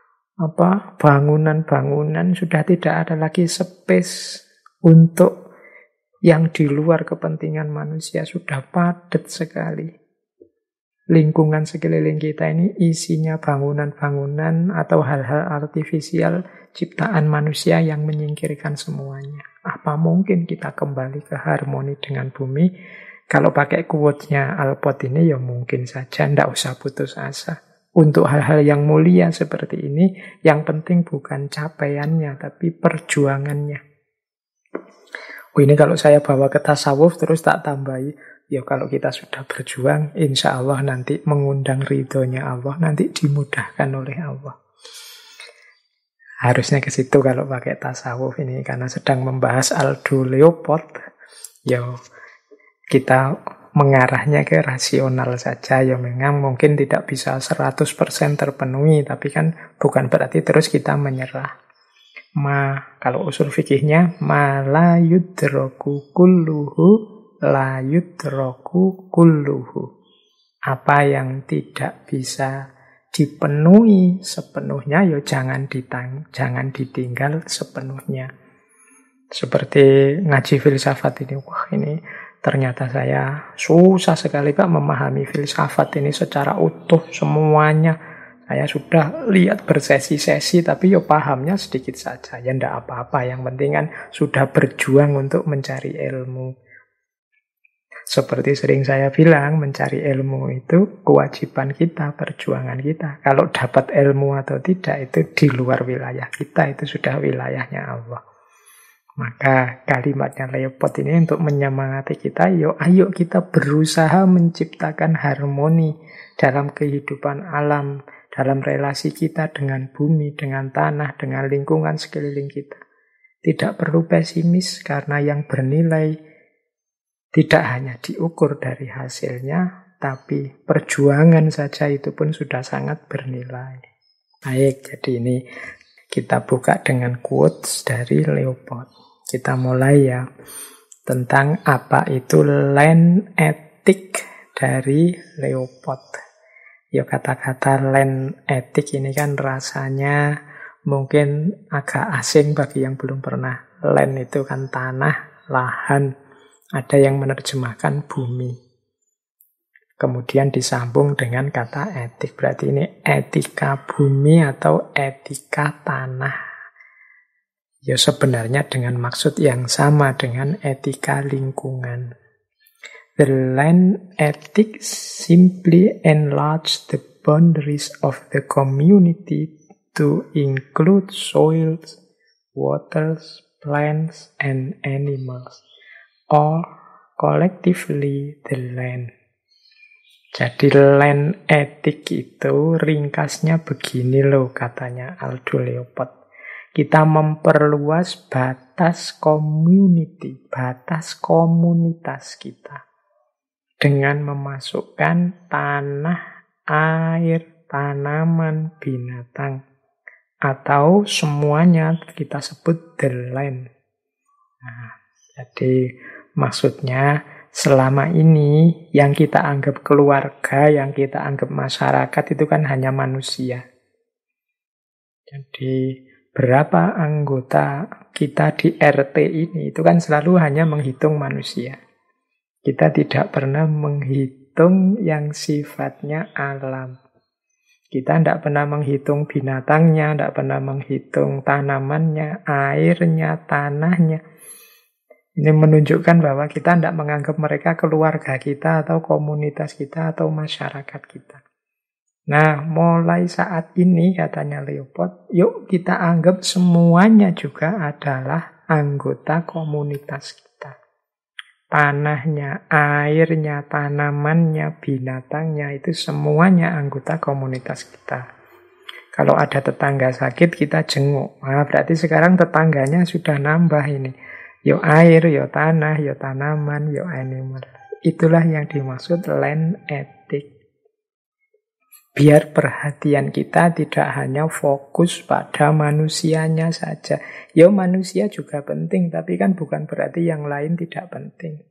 bangunan-bangunan, sudah tidak ada lagi space untuk yang di luar kepentingan manusia, sudah padat sekali. Lingkungan sekeliling kita ini isinya bangunan-bangunan atau hal-hal artifisial ciptaan manusia yang menyingkirkan semuanya. Apa mungkin kita kembali ke harmoni dengan bumi? Kalau pakai quote-nya Alport ini mungkin saja, tidak usah putus asa. Untuk hal-hal yang mulia seperti ini, yang penting bukan capaiannya, tapi perjuangannya. Ini kalau saya bawa ke tasawuf terus tak tambahi, kalau kita sudah berjuang, insya Allah nanti mengundang ridhonya Allah, nanti dimudahkan oleh Allah. Harusnya ke situ kalau pakai tasawuf ini, karena sedang membahas Aldo Leopold. Kita mengarahnya ke rasional saja, memang mungkin tidak bisa 100% terpenuhi, tapi kan bukan berarti terus kita menyerah. Kalau usul fikihnya, ma la yudroku kulluhu la yudroku kulluhu. Apa yang tidak bisa dipenuhi sepenuhnya, jangan ditinggal sepenuhnya. Seperti ngaji filsafat ini, ini ternyata saya susah sekali Pak memahami filsafat ini secara utuh semuanya. Saya sudah lihat bersesi-sesi, tapi pahamnya sedikit saja. Ndak apa-apa, yang penting kan sudah berjuang untuk mencari ilmu. Seperti sering saya bilang, mencari ilmu itu kewajiban kita, perjuangan kita. Kalau dapat ilmu atau tidak, itu di luar wilayah kita, itu sudah wilayahnya Allah. Maka kalimatnya Leopold ini untuk menyemangati kita, ayo kita berusaha menciptakan harmoni dalam kehidupan alam, dalam relasi kita dengan bumi, dengan tanah, dengan lingkungan sekeliling kita. Tidak perlu pesimis, karena yang bernilai tidak hanya diukur dari hasilnya, tapi perjuangan saja itu pun sudah sangat bernilai. Baik, jadi ini Kita buka dengan quotes dari Leopold. Kita mulai ya, tentang apa itu land ethic dari Leopold. Ya kata-kata land ethic ini kan rasanya mungkin agak asing bagi yang belum pernah. Land itu kan tanah, lahan. Ada yang menerjemahkan bumi. Kemudian disambung dengan kata etik. Berarti ini etika bumi atau etika tanah. Ya sebenarnya dengan maksud yang sama dengan etika lingkungan. The land ethics simply enlarge the boundaries of the community to include soils, waters, plants, and animals, or collectively the land. Jadi land etik itu ringkasnya begini loh katanya Aldo Leopold. Kita memperluas batas community, batas komunitas kita. Dengan memasukkan tanah, air, tanaman, binatang. Atau semuanya kita sebut the land. Nah, jadi maksudnya selama ini yang kita anggap keluarga, yang kita anggap masyarakat itu kan hanya manusia. Jadi berapa anggota kita di RT ini itu kan selalu hanya menghitung manusia. Kita tidak pernah menghitung yang sifatnya alam. Kita tidak pernah menghitung binatangnya, tidak pernah menghitung tanamannya, airnya, tanahnya. Ini menunjukkan bahwa kita tidak menganggap mereka keluarga kita atau komunitas kita atau masyarakat kita. Nah, mulai saat ini katanya Leopold, yuk kita anggap semuanya juga adalah anggota komunitas kita. Tanahnya, airnya, tanamannya, binatangnya, itu semuanya anggota komunitas kita. Kalau ada tetangga sakit, kita jenguk. Nah, berarti sekarang tetangganya sudah nambah ini. Yo air, yo tanah, yo tanaman, yo animal. Itulah yang dimaksud land ethic. Biar perhatian kita tidak hanya fokus pada manusianya saja. Yo manusia juga penting, tapi kan bukan berarti yang lain tidak penting.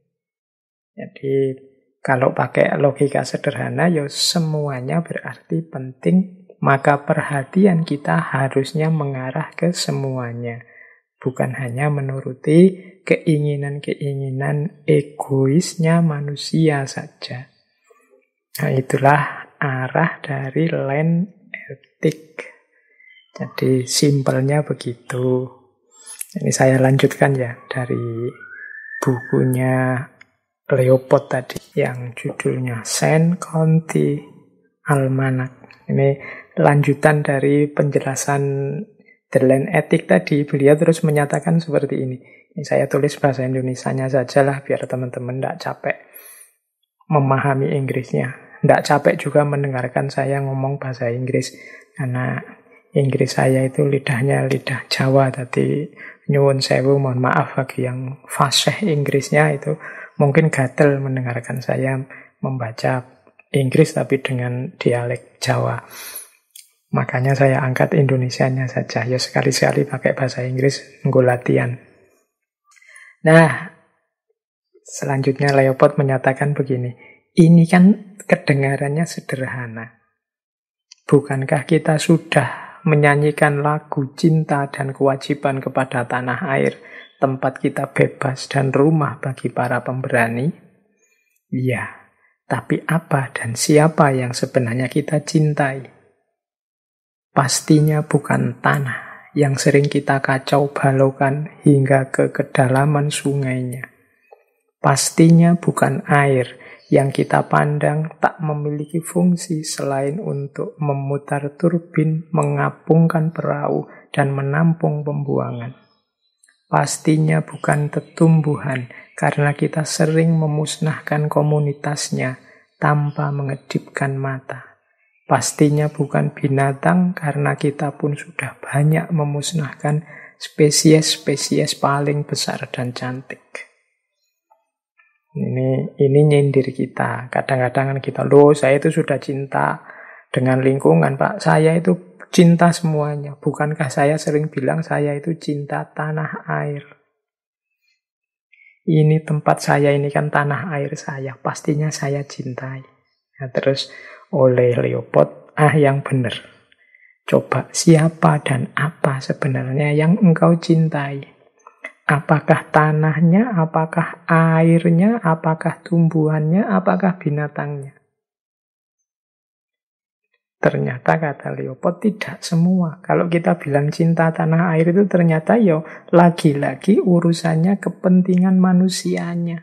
Jadi kalau pakai logika sederhana, yo semuanya berarti penting. Maka perhatian kita harusnya mengarah ke semuanya. Bukan hanya menuruti keinginan-keinginan egoisnya manusia saja. Nah, itulah arah dari land ethic. Jadi simpelnya begitu. Ini saya lanjutkan ya dari bukunya Leopold tadi yang judulnya Saint County Almanac. Ini lanjutan dari penjelasan The Land Ethic tadi. Beliau terus menyatakan seperti ini. Ini saya tulis bahasa Indonesianya saja lah biar teman-teman tidak capek memahami Inggrisnya. Tidak capek juga mendengarkan saya ngomong bahasa Inggris. Karena Inggris saya itu lidahnya lidah Jawa. Tadi nyuwun sewu, mohon maaf bagi yang fasih Inggrisnya itu. Mungkin gatel mendengarkan saya membaca Inggris tapi dengan dialek Jawa. Makanya saya angkat Indonesianya saja. Ya sekali-sekali pakai bahasa Inggris, nggo latihan. Nah, selanjutnya Leopold menyatakan begini. Ini kan kedengarannya sederhana. Bukankah kita sudah menyanyikan lagu cinta dan kewajiban kepada tanah air, tempat kita bebas dan rumah bagi para pemberani? Iya, tapi apa dan siapa yang sebenarnya kita cintai? Pastinya bukan tanah yang sering kita kacau balaukan hingga ke kedalaman sungainya. Pastinya bukan air yang kita pandang tak memiliki fungsi selain untuk memutar turbin, mengapungkan perahu, dan menampung pembuangan. Pastinya bukan tetumbuhan karena kita sering memusnahkan komunitasnya tanpa mengedipkan mata. Pastinya bukan binatang karena kita pun sudah banyak memusnahkan spesies-spesies paling besar dan cantik. Ini nyindir kita. Kadang-kadang kan kita, loh saya itu sudah cinta dengan lingkungan Pak. Saya itu cinta semuanya. Bukankah saya sering bilang saya itu cinta tanah air? Ini tempat saya, ini kan tanah air saya. Pastinya saya cintai. Nah, terus oleh Leopold, yang benar. Coba siapa dan apa sebenarnya yang engkau cintai? Apakah tanahnya, apakah airnya, apakah tumbuhannya, apakah binatangnya? Ternyata kata Leopold tidak semua. Kalau kita bilang cinta tanah air itu ternyata lagi-lagi urusannya kepentingan manusianya.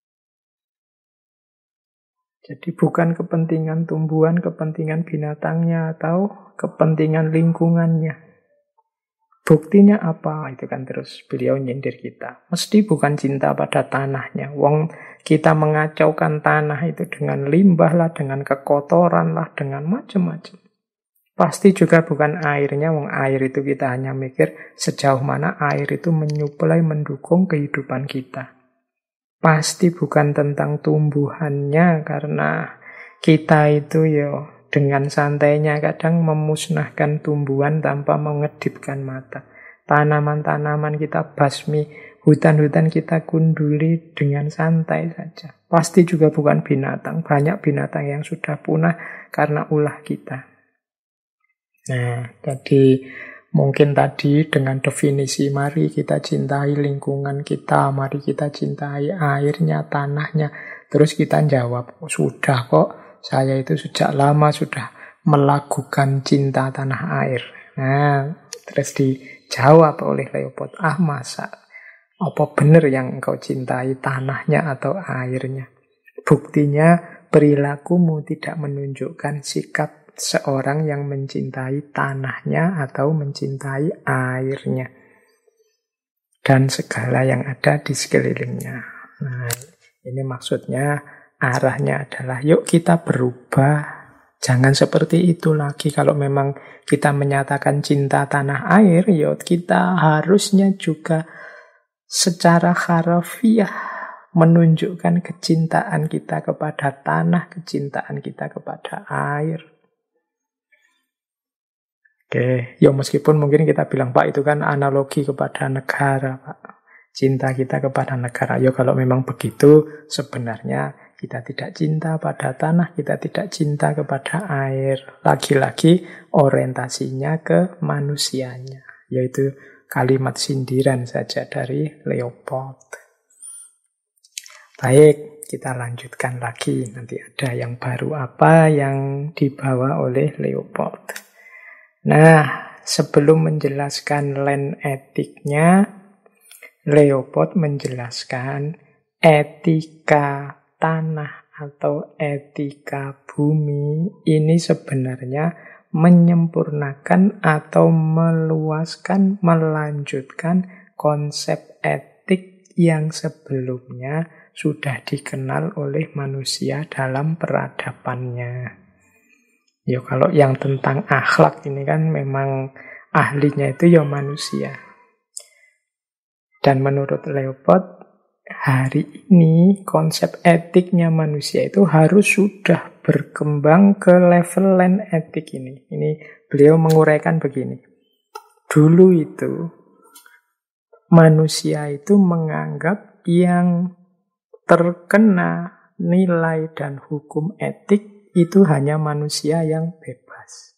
Jadi bukan kepentingan tumbuhan, kepentingan binatangnya atau kepentingan lingkungannya. Buktinya apa? Itu kan terus beliau nyindir kita. Mesti bukan cinta pada tanahnya. Wong kita mengacaukan tanah itu dengan limbah lah, dengan kekotoran lah, dengan macam-macam. Pasti juga bukan airnya. Wong air itu kita hanya mikir sejauh mana air itu menyuplai, mendukung kehidupan kita. Pasti bukan tentang tumbuhannya, karena kita itu dengan santainya kadang memusnahkan tumbuhan tanpa mengedipkan mata. Tanaman-tanaman kita basmi, hutan-hutan kita kunduli dengan santai saja. Pasti juga bukan binatang. Banyak binatang yang sudah punah karena ulah kita. Nah, jadi mungkin tadi dengan definisi mari kita cintai lingkungan kita, mari kita cintai airnya, tanahnya. Terus kita jawab, sudah kok. Saya itu sejak lama sudah melakukan cinta tanah air. Nah, terus dijawab oleh Leopold, masa? Apa benar yang engkau cintai tanahnya atau airnya? Buktinya perilakumu tidak menunjukkan sikap seorang yang mencintai tanahnya atau mencintai airnya. Dan segala yang ada di sekelilingnya. Nah, ini maksudnya arahnya adalah yuk kita berubah. Jangan seperti itu lagi. Kalau memang kita menyatakan cinta tanah air, kita harusnya juga secara harafiah menunjukkan kecintaan kita kepada tanah, kecintaan kita kepada air. Oke, meskipun mungkin kita bilang, Pak, itu kan analogi kepada negara, Pak. Cinta kita kepada negara. Kalau memang begitu, sebenarnya kita tidak cinta pada tanah, kita tidak cinta kepada air. Lagi-lagi orientasinya ke manusianya. Yaitu kalimat sindiran saja dari Leopold. Baik, kita lanjutkan lagi. Nanti ada yang baru apa yang dibawa oleh Leopold. Nah, sebelum menjelaskan land etiknya, Leopold menjelaskan etika tanah atau etika bumi ini sebenarnya menyempurnakan atau meluaskan, melanjutkan konsep etik yang sebelumnya sudah dikenal oleh manusia dalam peradabannya. Kalau yang tentang akhlak ini kan memang ahlinya itu manusia. Dan menurut Leopold, hari ini konsep etiknya manusia itu harus sudah berkembang ke level land etik ini. Ini beliau menguraikan begini. Dulu itu manusia itu menganggap yang terkena nilai dan hukum etik itu hanya manusia yang bebas.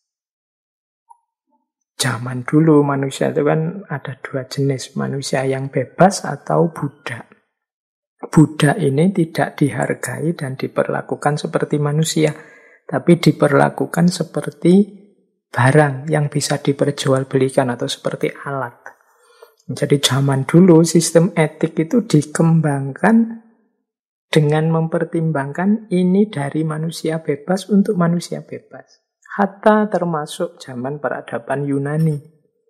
Zaman dulu manusia itu kan ada dua jenis, manusia yang bebas atau budak. Budak ini tidak dihargai dan diperlakukan seperti manusia, tapi diperlakukan seperti barang yang bisa diperjualbelikan atau seperti alat. Jadi zaman dulu sistem etik itu dikembangkan dengan mempertimbangkan ini dari manusia bebas untuk manusia bebas. Hatta termasuk zaman peradaban Yunani.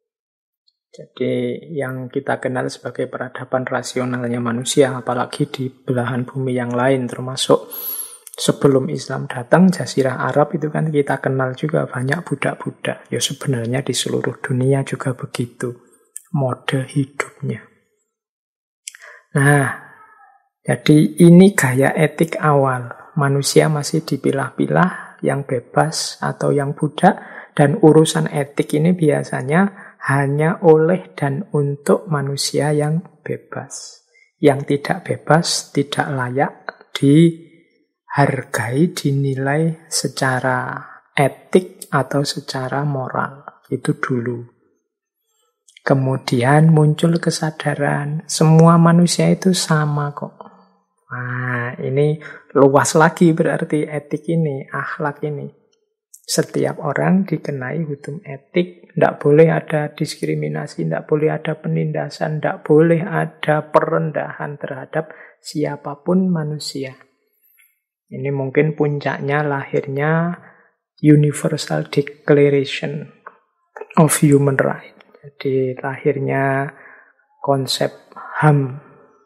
Jadi yang kita kenal sebagai peradaban rasionalnya manusia, apalagi di belahan bumi yang lain, termasuk sebelum Islam datang, Jazirah Arab itu kan kita kenal juga banyak budak-budak. Sebenarnya di seluruh dunia juga begitu mode hidupnya. Nah, jadi ini gaya etik awal. Manusia masih dipilah-pilah, yang bebas atau yang budak, Dan urusan etik ini biasanya hanya oleh dan untuk manusia yang bebas. Yang tidak bebas, tidak layak dihargai, dinilai secara etik atau secara moral. Itu dulu. Kemudian muncul kesadaran, semua manusia itu sama kok. Nah, ini luas lagi berarti etik ini, akhlak ini. Setiap orang dikenai hukum etik, tidak boleh ada diskriminasi, tidak boleh ada penindasan, tidak boleh ada perendahan terhadap siapapun manusia. Ini mungkin puncaknya lahirnya Universal Declaration of Human Rights. Jadi lahirnya konsep HAM,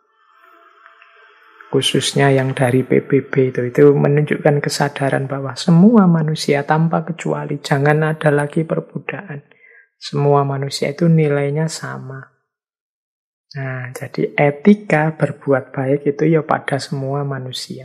khususnya yang dari PBB itu menunjukkan kesadaran bahwa semua manusia tanpa kecuali, jangan ada lagi perbedaan. Semua manusia itu nilainya sama. Nah, jadi etika berbuat baik itu ya pada semua manusia.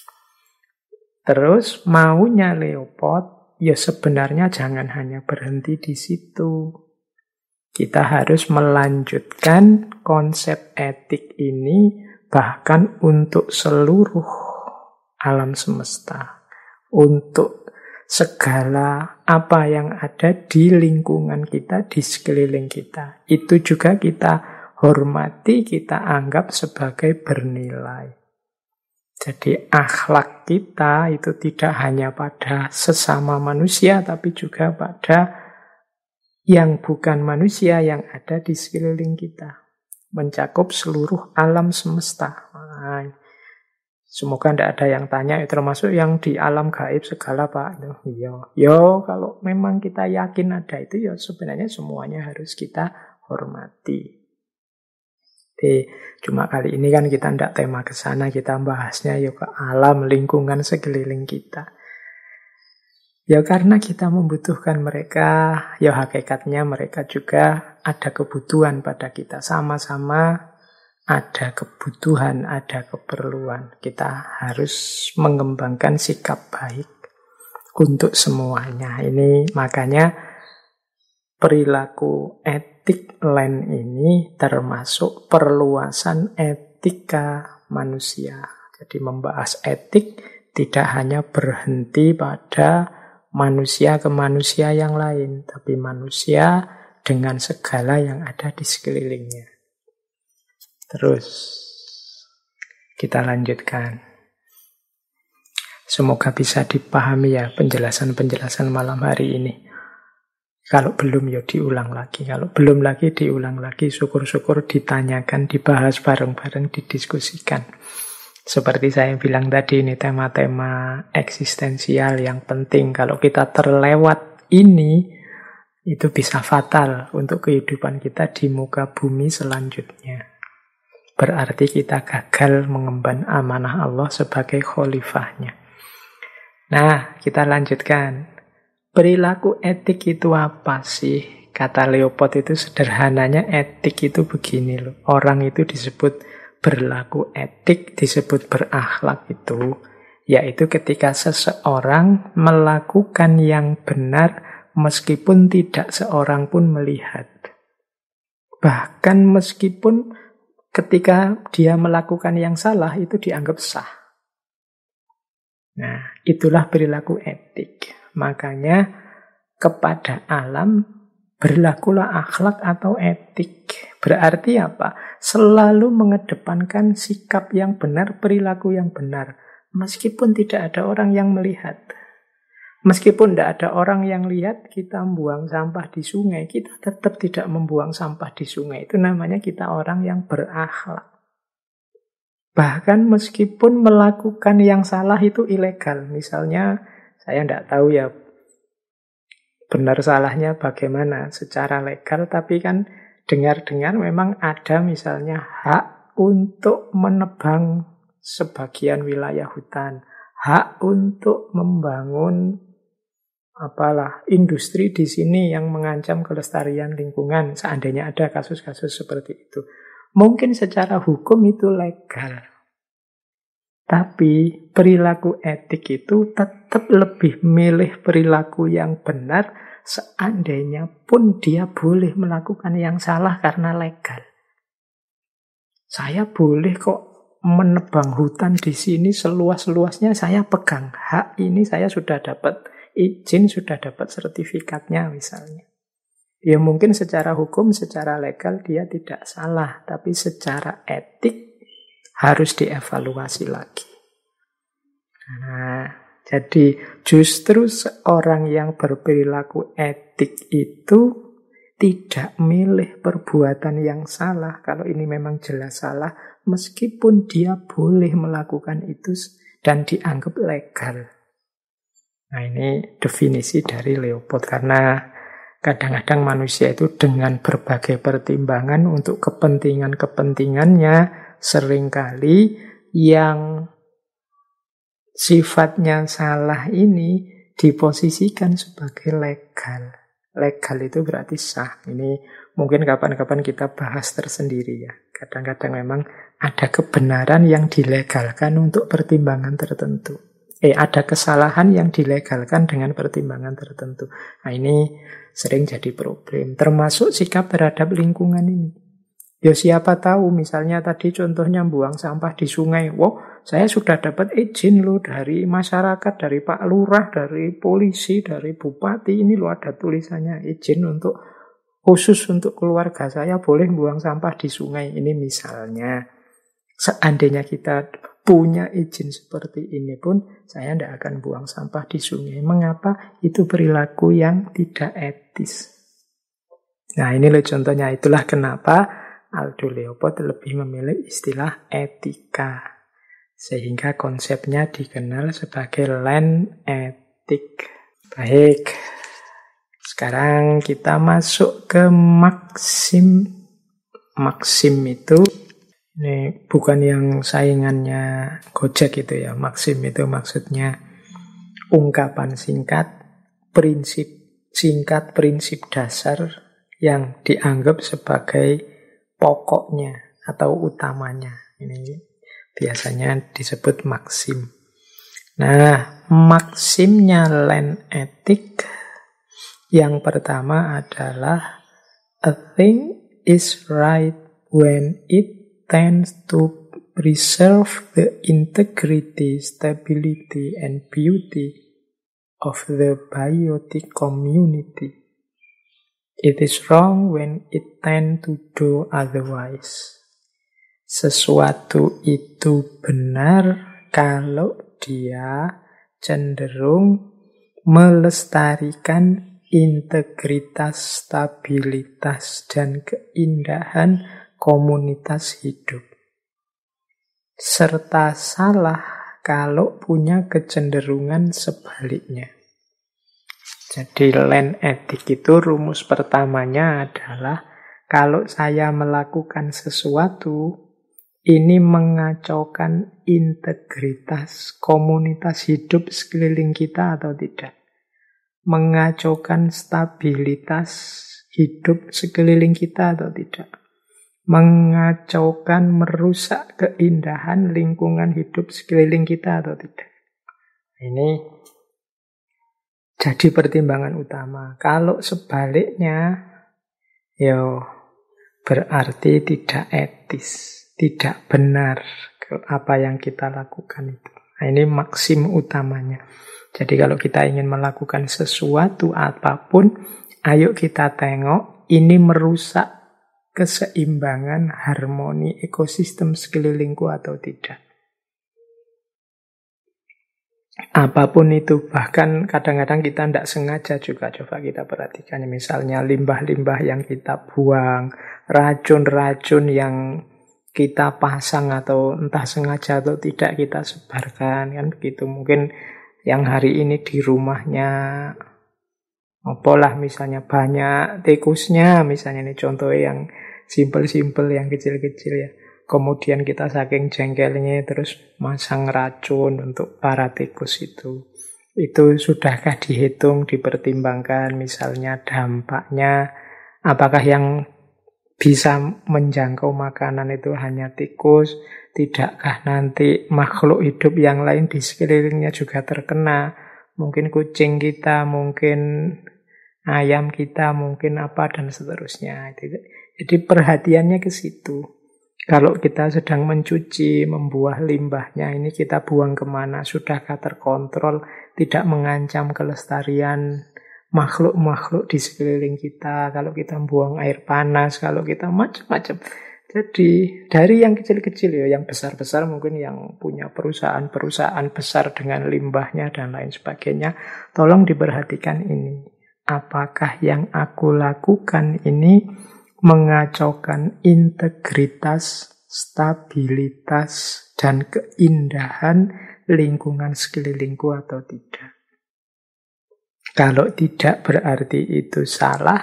Terus maunya Leopold ya sebenarnya jangan hanya berhenti di situ. Kita harus melanjutkan konsep etik ini bahkan untuk seluruh alam semesta, untuk segala apa yang ada di lingkungan kita, di sekeliling kita. Itu juga kita hormati, kita anggap sebagai bernilai. Jadi akhlak kita itu tidak hanya pada sesama manusia, tapi juga pada yang bukan manusia yang ada di sekeliling kita. Mencakup seluruh alam semesta. Nah, semoga tidak ada yang tanya, termasuk yang di alam gaib segala Pak. Iya, kalau memang kita yakin ada itu, ya sebenarnya semuanya harus kita hormati. Jadi, cuma kali ini kan kita tidak tema ke sana, kita bahasnya ya ke alam lingkungan sekeliling kita. Ya karena kita membutuhkan mereka, ya hakikatnya mereka juga ada kebutuhan pada kita. Sama-sama ada kebutuhan, ada keperluan. Kita harus mengembangkan sikap baik untuk semuanya. Ini makanya perilaku etik LEN ini termasuk perluasan etika manusia. Jadi membahas etik tidak hanya berhenti pada manusia ke manusia yang lain, tapi manusia dengan segala yang ada di sekelilingnya. Terus kita lanjutkan. Semoga bisa dipahami ya penjelasan-penjelasan malam hari ini. Kalau belum ya diulang lagi. Kalau belum lagi diulang lagi. Syukur-syukur ditanyakan, dibahas bareng-bareng, didiskusikan. Seperti saya bilang tadi, ini tema-tema eksistensial yang penting. Kalau kita terlewat ini, itu bisa fatal untuk kehidupan kita di muka bumi selanjutnya. Berarti kita gagal mengemban amanah Allah sebagai khalifahnya. Nah, kita lanjutkan. Perilaku etik itu apa sih? Kata Leopold itu sederhananya etik itu begini loh. Orang itu disebut berlaku etik, disebut berakhlak itu, yaitu ketika seseorang melakukan yang benar meskipun tidak seorang pun melihat. Bahkan meskipun ketika dia melakukan yang salah itu dianggap sah. Nah, itulah perilaku etik. Makanya kepada alam berlakulah akhlak atau etik. Berarti apa? Selalu mengedepankan sikap yang benar, perilaku yang benar. Meskipun tidak ada orang yang melihat. Meskipun tidak ada orang yang lihat, kita membuang sampah di sungai, kita tetap tidak membuang sampah di sungai. Itu namanya kita orang yang berakhlak. Bahkan meskipun melakukan yang salah itu ilegal. Misalnya, saya tidak tahu ya benar salahnya bagaimana secara legal, tapi kan dengar-dengar memang ada misalnya hak untuk menebang sebagian wilayah hutan, hak untuk membangun industri di sini yang mengancam kelestarian lingkungan, seandainya ada kasus-kasus seperti itu. Mungkin secara hukum itu legal. Tapi perilaku etik itu tetap lebih milih perilaku yang benar seandainya pun dia boleh melakukan yang salah karena legal. Saya boleh kok menebang hutan di sini seluas-luasnya, saya pegang hak ini, saya sudah dapat izin, sudah dapat sertifikatnya misalnya. Ya mungkin secara hukum, secara legal dia tidak salah, tapi secara etik harus dievaluasi lagi. Nah, jadi justru seorang yang berperilaku etik itu tidak milih perbuatan yang salah. Kalau ini memang jelas salah, meskipun dia boleh melakukan itu dan dianggap legal. Nah, ini definisi dari Leopold. Karena kadang-kadang manusia itu dengan berbagai pertimbangan untuk kepentingannya seringkali yang sifatnya salah ini diposisikan sebagai legal. Legal itu berarti sah. Ini mungkin kapan-kapan kita bahas tersendiri ya. Kadang-kadang memang ada kebenaran yang dilegalkan untuk pertimbangan tertentu. Ada kesalahan yang dilegalkan dengan pertimbangan tertentu. Nah ini sering jadi problem. Termasuk sikap terhadap lingkungan ini. Ya siapa tahu misalnya tadi contohnya buang sampah di sungai. Wow, saya sudah dapat izin loh dari masyarakat, dari Pak Lurah, dari polisi, dari bupati. Ini loh ada tulisannya izin untuk khusus untuk keluarga saya boleh buang sampah di sungai. Ini misalnya. Seandainya kita punya izin seperti ini pun saya tidak akan buang sampah di sungai. Mengapa? Itu perilaku yang tidak etis. Nah ini loh contohnya. Itulah kenapa Aldo Leopold lebih memilih istilah etika. Sehingga konsepnya dikenal sebagai land ethic. Baik. Sekarang kita masuk ke Maxim. Maxim itu, ini bukan yang saingannya Gojek itu ya. Maxim itu maksudnya ungkapan singkat, prinsip singkat, prinsip dasar yang dianggap sebagai pokoknya atau utamanya. Ini biasanya disebut maksim. Nah, maksimnya land ethic yang pertama adalah a thing is right when it tends to preserve the integrity, stability, and beauty of the biotic community. It is wrong when it tends to do otherwise. Sesuatu itu benar kalau dia cenderung melestarikan integritas, stabilitas, dan keindahan komunitas hidup. Serta salah kalau punya kecenderungan sebaliknya. Jadi land ethic itu rumus pertamanya adalah kalau saya melakukan sesuatu, ini mengacaukan integritas komunitas hidup sekeliling kita atau tidak. Mengacaukan stabilitas hidup sekeliling kita atau tidak. Mengacaukan, merusak keindahan lingkungan hidup sekeliling kita atau tidak. Ini jadi pertimbangan utama. Kalau sebaliknya, ya berarti tidak etis, tidak benar apa yang kita lakukan itu. Nah, ini maksim utamanya. Jadi kalau kita ingin melakukan sesuatu apapun, ayo kita tengok ini merusak keseimbangan harmoni ekosistem sekelilingku atau tidak. Apapun itu, bahkan kadang-kadang kita tidak sengaja juga, coba kita perhatikan. Misalnya limbah-limbah yang kita buang, racun-racun yang kita pasang atau entah sengaja atau tidak kita sebarkan, kan begitu. Mungkin yang hari ini di rumahnya, apalah misalnya banyak tikusnya, misalnya ini contoh yang simpel-simpel, yang kecil-kecil ya. Kemudian kita saking jengkelnya terus masang racun untuk para tikus itu. Itu sudahkah dihitung, dipertimbangkan misalnya dampaknya, apakah yang bisa menjangkau makanan itu hanya tikus, tidakkah nanti makhluk hidup yang lain di sekelilingnya juga terkena, mungkin kucing kita, mungkin ayam kita mungkin apa, dan seterusnya. Jadi perhatiannya ke situ. Kalau kita sedang mencuci, membuang limbahnya, ini kita buang kemana, sudahkah terkontrol, tidak mengancam kelestarian makhluk-makhluk di sekeliling kita. Kalau kita buang air panas, kalau kita macam-macam. Jadi dari yang kecil-kecil ya, yang besar-besar mungkin yang punya perusahaan-perusahaan besar dengan limbahnya dan lain sebagainya, tolong diperhatikan ini. Apakah yang aku lakukan ini mengacaukan integritas, stabilitas, dan keindahan lingkungan sekelilingku atau tidak? Kalau tidak, berarti itu salah.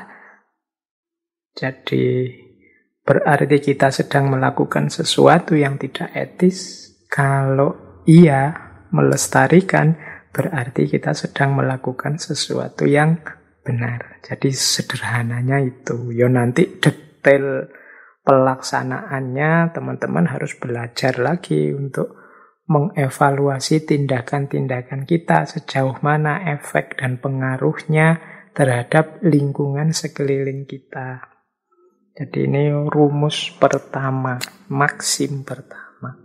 Jadi berarti kita sedang melakukan sesuatu yang tidak etis. Kalau iya, melestarikan, berarti kita sedang melakukan sesuatu yang benar. Jadi sederhananya itu. Ya nanti detail pelaksanaannya teman-teman harus belajar lagi untuk mengevaluasi tindakan-tindakan kita, sejauh mana efek dan pengaruhnya terhadap lingkungan sekeliling kita. Jadi ini rumus pertama, maksim pertama.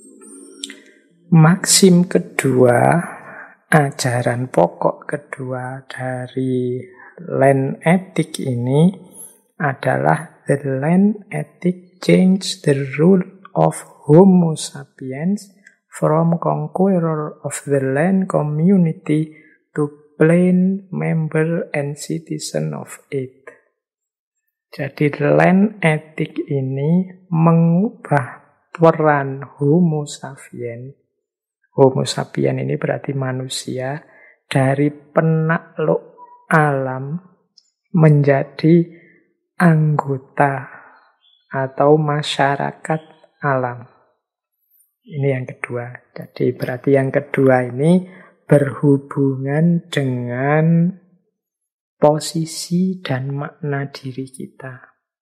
Maksim kedua, ajaran pokok kedua dari land ethic ini adalah the land ethic change the rule of Homo sapiens from conqueror of the land community to plain member and citizen of it. Jadi land ethic ini mengubah peran Homo sapien. Homo sapien ini berarti manusia, dari penakluk alam menjadi anggota atau masyarakat alam. Ini yang kedua. Jadi berarti yang kedua ini berhubungan dengan posisi dan makna diri kita.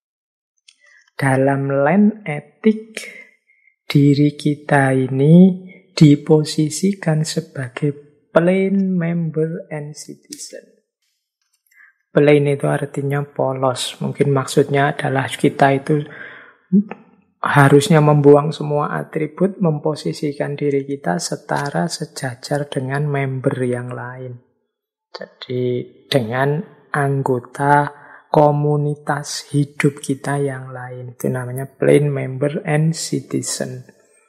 Dalam land ethic, diri kita ini diposisikan sebagai plain member and citizen. Plain itu artinya polos. Mungkin maksudnya adalah kita itu harusnya membuang semua atribut, memposisikan diri kita setara, sejajar dengan member yang lain. Jadi dengan anggota komunitas hidup kita yang lain. Itu namanya plain member and citizen.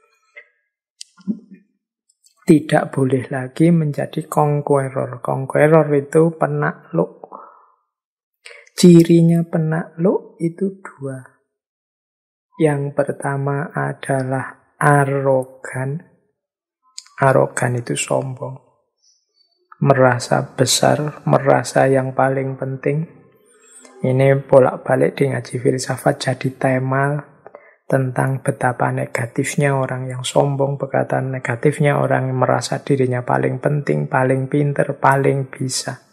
Tidak boleh lagi menjadi conqueror. Conqueror itu penakluk. Cirinya penakluk itu dua. Yang pertama adalah arogan. Arogan itu sombong. Merasa besar, merasa yang paling penting. Ini bolak-balik di ngaji filsafat jadi tema tentang betapa negatifnya orang yang sombong, betapa negatifnya orang yang merasa dirinya paling penting, paling pinter, paling bisa.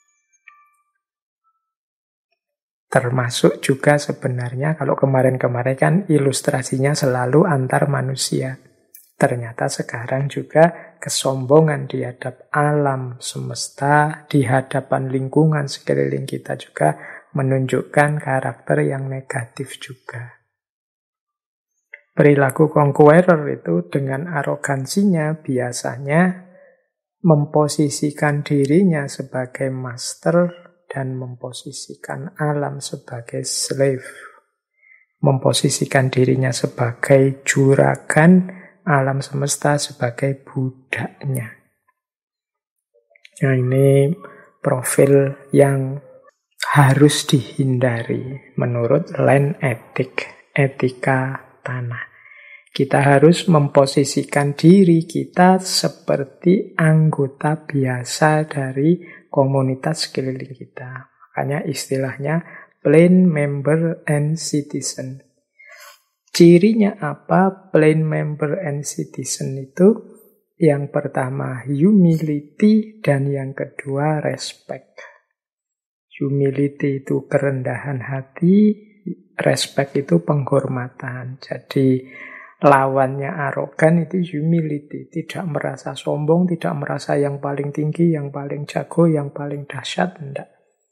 Termasuk juga sebenarnya kalau kemarin-kemarin kan ilustrasinya selalu antar manusia. Ternyata sekarang juga kesombongan di hadap alam semesta, di hadapan lingkungan sekeliling kita juga menunjukkan karakter yang negatif juga. Perilaku conqueror itu dengan arogansinya biasanya memposisikan dirinya sebagai master dan memposisikan alam sebagai slave. Memposisikan dirinya sebagai juragan, alam semesta sebagai budaknya. Nah, ini profil yang harus dihindari menurut land ethic, etika tanah. Kita harus memposisikan diri kita seperti anggota biasa dari komunitas sekeliling kita. Makanya istilahnya plain member and citizen. Cirinya apa plain member and citizen itu? Yang pertama humility dan yang kedua respect. Humility itu kerendahan hati, respect itu penghormatan. Jadi lawannya arogan itu humility, tidak merasa sombong, tidak merasa yang paling tinggi, yang paling jago, yang paling dahsyat, enggak.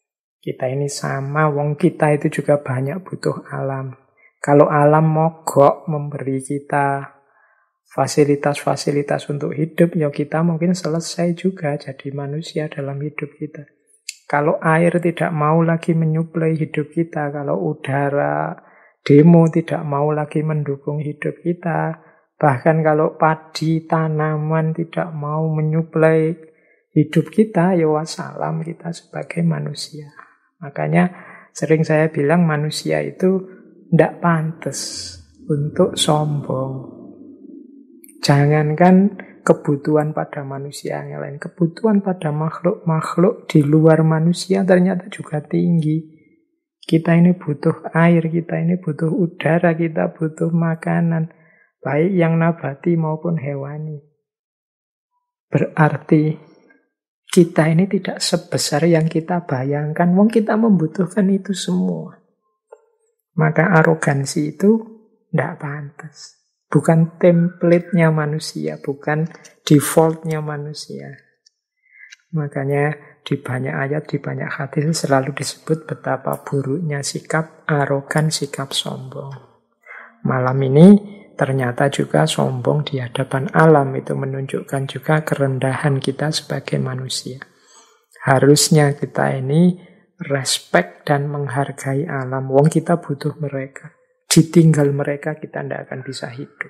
Kita ini sama, wong kita itu juga banyak butuh alam. Kalau alam mogok memberi kita fasilitas-fasilitas untuk hidup, ya kita mungkin selesai juga jadi manusia dalam hidup kita. Kalau air tidak mau lagi menyuplai hidup kita, kalau udara demo tidak mau lagi mendukung hidup kita, bahkan kalau padi, tanaman tidak mau menyuplai hidup kita, ya wassalam kita sebagai manusia. Makanya sering saya bilang manusia itu tidak pantas untuk sombong. Jangankan kebutuhan pada manusia yang lain, kebutuhan pada makhluk-makhluk di luar manusia ternyata juga tinggi. Kita ini butuh air, kita ini butuh udara, kita butuh makanan, baik yang nabati maupun hewani. Berarti kita ini tidak sebesar yang kita bayangkan. Wong kita membutuhkan itu semua. Maka arogansi itu tidak pantas. Bukan template-nya manusia, bukan default-nya manusia. Makanya di banyak ayat, di banyak hadis selalu disebut betapa buruknya sikap arogan, sikap sombong. Malam ini ternyata juga sombong di hadapan alam itu menunjukkan juga kerendahan kita sebagai manusia. Harusnya kita ini respect dan menghargai alam. Wong kita butuh mereka. Ditinggal mereka kita tidak akan bisa hidup.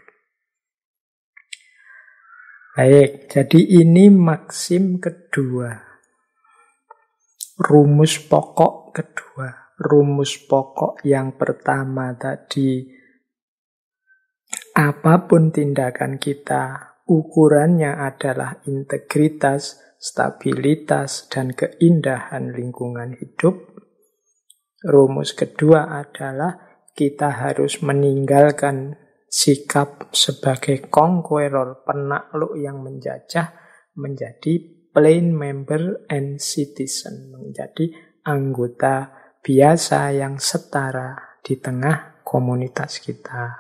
Baik, jadi ini maksim kedua. Rumus pokok kedua. Rumus pokok yang pertama tadi, apapun tindakan kita, ukurannya adalah integritas, stabilitas, dan keindahan lingkungan hidup. Rumus kedua adalah kita harus meninggalkan sikap sebagai conqueror, penakluk yang menjajah, menjadi plain member and citizen, menjadi anggota biasa yang setara di tengah komunitas kita.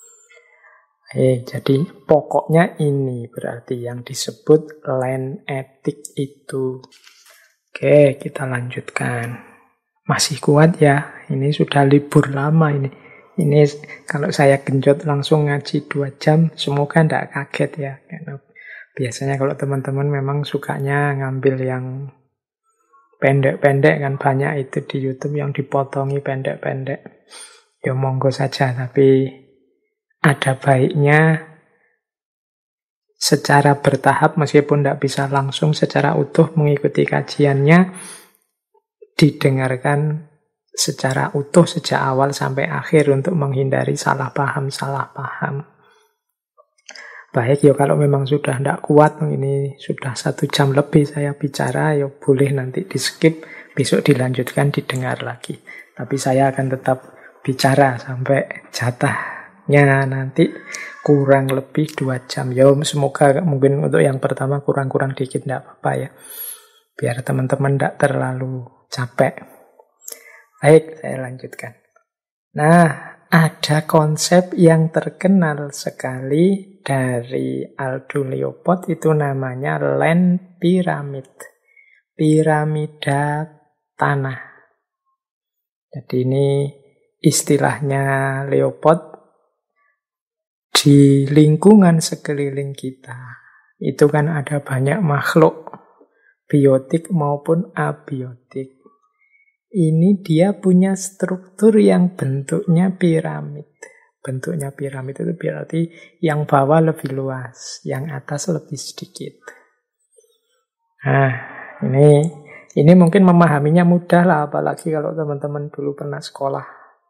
Jadi pokoknya ini berarti yang disebut land ethic itu. Oke, kita lanjutkan. Masih kuat ya, ini sudah libur lama ini. Ini kalau saya genjot langsung ngaji 2 jam, semoga tidak kaget ya. Karena biasanya kalau teman-teman memang sukanya ngambil yang pendek-pendek kan, banyak itu di YouTube yang dipotongi pendek-pendek. Ya monggo saja, tapi ada baiknya secara bertahap meskipun tidak bisa langsung secara utuh mengikuti kajiannya, didengarkan secara utuh sejak awal sampai akhir untuk menghindari salah paham. Baik, ya kalau memang sudah tidak kuat, ini sudah 1 jam lebih saya bicara, ya boleh nanti di skip, besok dilanjutkan, didengar lagi. Tapi saya akan tetap bicara sampai jatahnya nanti kurang lebih 2 jam. Ya semoga mungkin untuk yang pertama kurang-kurang dikit, tidak apa-apa ya. Biar teman-teman tidak terlalu capek. Baik, saya lanjutkan. Nah, ada konsep yang terkenal sekali dari Aldo Leopold, itu namanya land pyramid. Piramida tanah. Jadi ini istilahnya Leopold di lingkungan sekeliling kita. Itu kan ada banyak makhluk, biotik maupun abiotik. Ini dia punya struktur yang bentuknya piramid. Bentuknya piramid itu berarti yang bawah lebih luas, yang atas lebih sedikit. Nah, ini mungkin memahaminya mudah lah, apalagi kalau teman-teman dulu pernah sekolah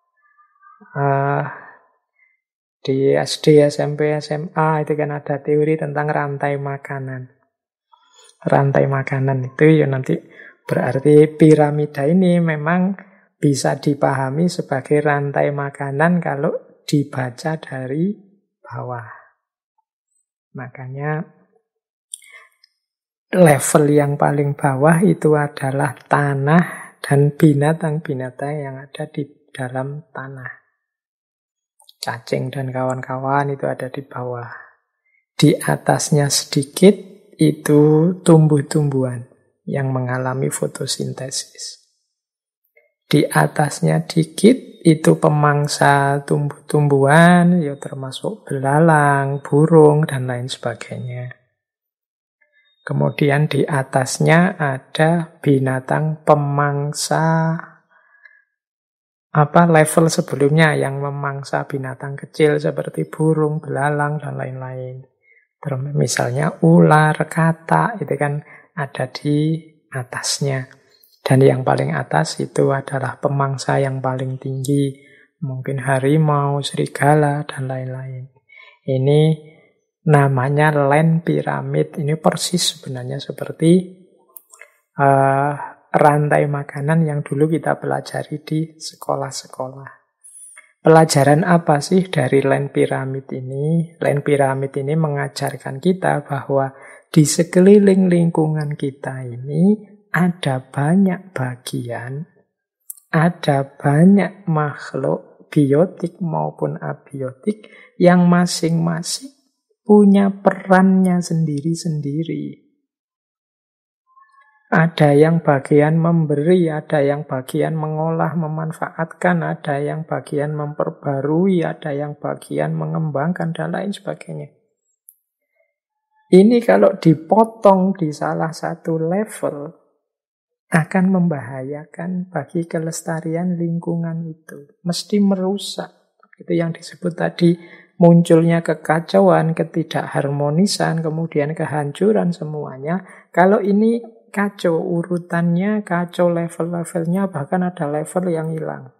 di SD, SMP, SMA, itu kan ada teori tentang rantai makanan. Rantai makanan itu ya nanti berarti piramida ini memang bisa dipahami sebagai rantai makanan kalau dibaca dari bawah. Makanya level yang paling bawah itu adalah tanah dan binatang-binatang yang ada di dalam tanah. Cacing dan kawan-kawan itu ada di bawah. Di atasnya sedikit itu tumbuh-tumbuhan yang mengalami fotosintesis. Di atasnya dikit itu pemangsa tumbuh-tumbuhan, ya termasuk belalang, burung, dan lain sebagainya. Kemudian di atasnya ada binatang pemangsa level sebelumnya yang memangsa binatang kecil seperti burung, belalang, dan lain-lain. Misalnya ular, katak, itu kan ada di atasnya. Dan yang paling atas itu adalah pemangsa yang paling tinggi. Mungkin harimau, serigala, dan lain-lain. Ini namanya land piramid. Ini persis sebenarnya seperti rantai makanan yang dulu kita pelajari di sekolah-sekolah. Pelajaran apa sih dari land piramid ini? Land piramid ini mengajarkan kita bahwa di sekeliling lingkungan kita ini ada banyak bagian, ada banyak makhluk biotik maupun abiotik yang masing-masing punya perannya sendiri-sendiri. Ada yang bagian memberi, ada yang bagian mengolah, memanfaatkan, ada yang bagian memperbarui, ada yang bagian mengembangkan, dan lain sebagainya. Ini kalau dipotong di salah satu level, akan membahayakan bagi kelestarian lingkungan itu. Mesti merusak. Itu yang disebut tadi, munculnya kekacauan, ketidakharmonisan, kemudian kehancuran semuanya. Kalau ini kacau urutannya, kacau level-levelnya, bahkan ada level yang hilang.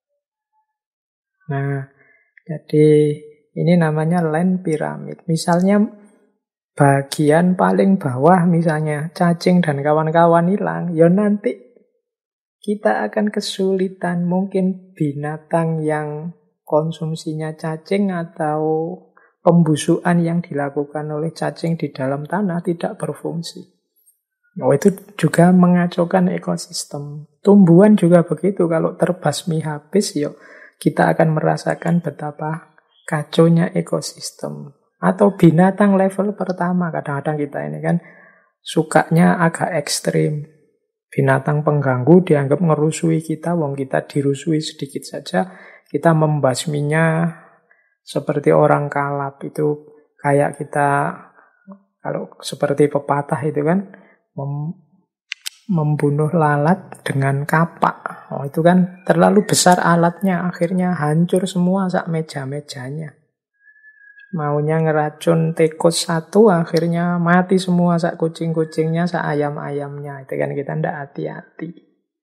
Nah, jadi ini namanya land pyramid. Misalnya bagian paling bawah, misalnya cacing dan kawan-kawan hilang, ya nanti kita akan kesulitan. Mungkin binatang yang konsumsinya cacing atau pembusukan yang dilakukan oleh cacing di dalam tanah tidak berfungsi. Itu juga mengacaukan ekosistem. Tumbuhan juga begitu, kalau terbasmi habis, yuk kita akan merasakan betapa kacaunya ekosistem. Atau binatang level pertama, kadang-kadang kita ini kan sukanya agak ekstrim. Binatang pengganggu dianggap ngerusui kita, wong kita dirusui sedikit saja, kita membasminya seperti orang kalap. Itu kayak kita, kalau seperti pepatah itu kan, membunuh lalat dengan kapak. Itu kan terlalu besar alatnya, akhirnya hancur semua sak meja-mejanya. Maunya ngeracun tikus satu, akhirnya mati semua sak kucing-kucingnya, sak ayam-ayamnya. Itu kan kita ndak hati-hati.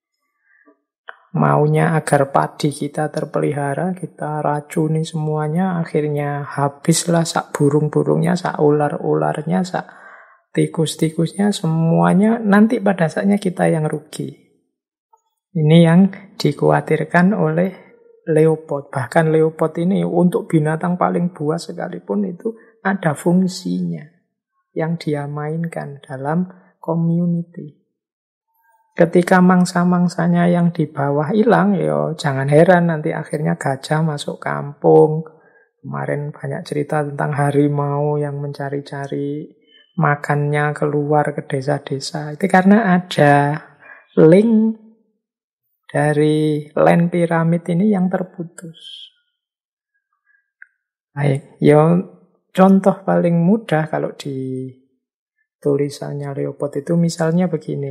Maunya agar padi kita terpelihara, kita racuni semuanya, akhirnya habislah sak burung-burungnya, sak ular-ularnya, sak tikus-tikusnya, semuanya nanti pada saatnya kita yang rugi. Ini yang dikhawatirkan oleh leopard. Bahkan leopard ini untuk binatang paling buas sekalipun itu ada fungsinya yang dia mainkan dalam community. Ketika mangsa-mangsanya yang di bawah hilang, ya jangan heran nanti akhirnya gajah masuk kampung. Kemarin banyak cerita tentang harimau yang mencari-cari makannya keluar ke desa-desa. Itu karena ada link dari land piramid ini yang terputus. Baik, ya contoh paling mudah kalau di tulisannya Leopold itu misalnya begini.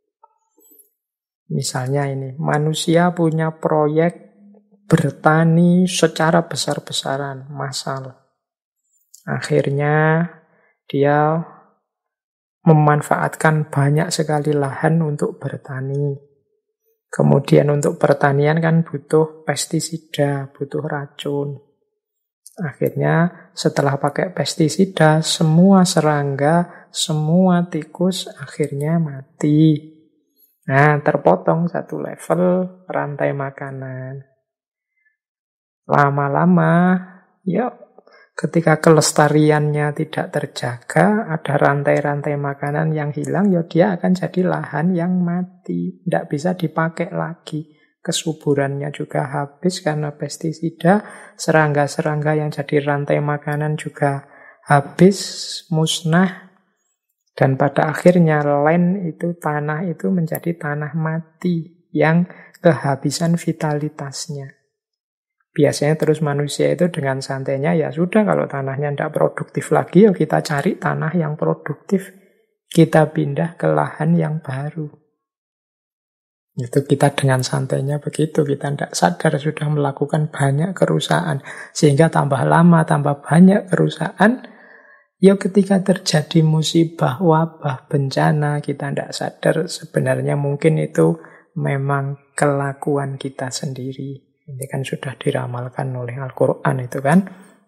Misalnya ini, manusia punya proyek bertani secara besar-besaran, massal. Akhirnya dia memanfaatkan banyak sekali lahan untuk bertani. Kemudian untuk pertanian kan butuh pestisida, butuh racun. Akhirnya setelah pakai pestisida, semua serangga, semua tikus akhirnya mati. Nah, terpotong satu level rantai makanan. Lama-lama, ya ketika kelestariannya tidak terjaga, ada rantai-rantai makanan yang hilang, ya dia akan jadi lahan yang mati. Tidak bisa dipakai lagi. Kesuburannya juga habis karena pestisida. Serangga-serangga yang jadi rantai makanan juga habis, musnah. Dan pada akhirnya land itu, tanah itu menjadi tanah mati yang kehabisan vitalitasnya. Biasanya terus manusia itu dengan santainya, ya sudah kalau tanahnya tidak produktif lagi, ya kita cari tanah yang produktif. Kita pindah ke lahan yang baru. Itu kita dengan santainya begitu, kita tidak sadar sudah melakukan banyak kerusakan. Sehingga tambah lama, tambah banyak kerusakan. Ya ketika terjadi musibah, wabah, bencana, kita tidak sadar sebenarnya mungkin itu memang kelakuan kita sendiri. Ini kan sudah diramalkan oleh Al-Quran itu kan.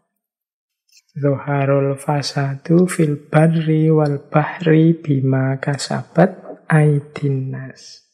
Zuharul fasadu fil barri wal bahri bima kasabat aydin nas.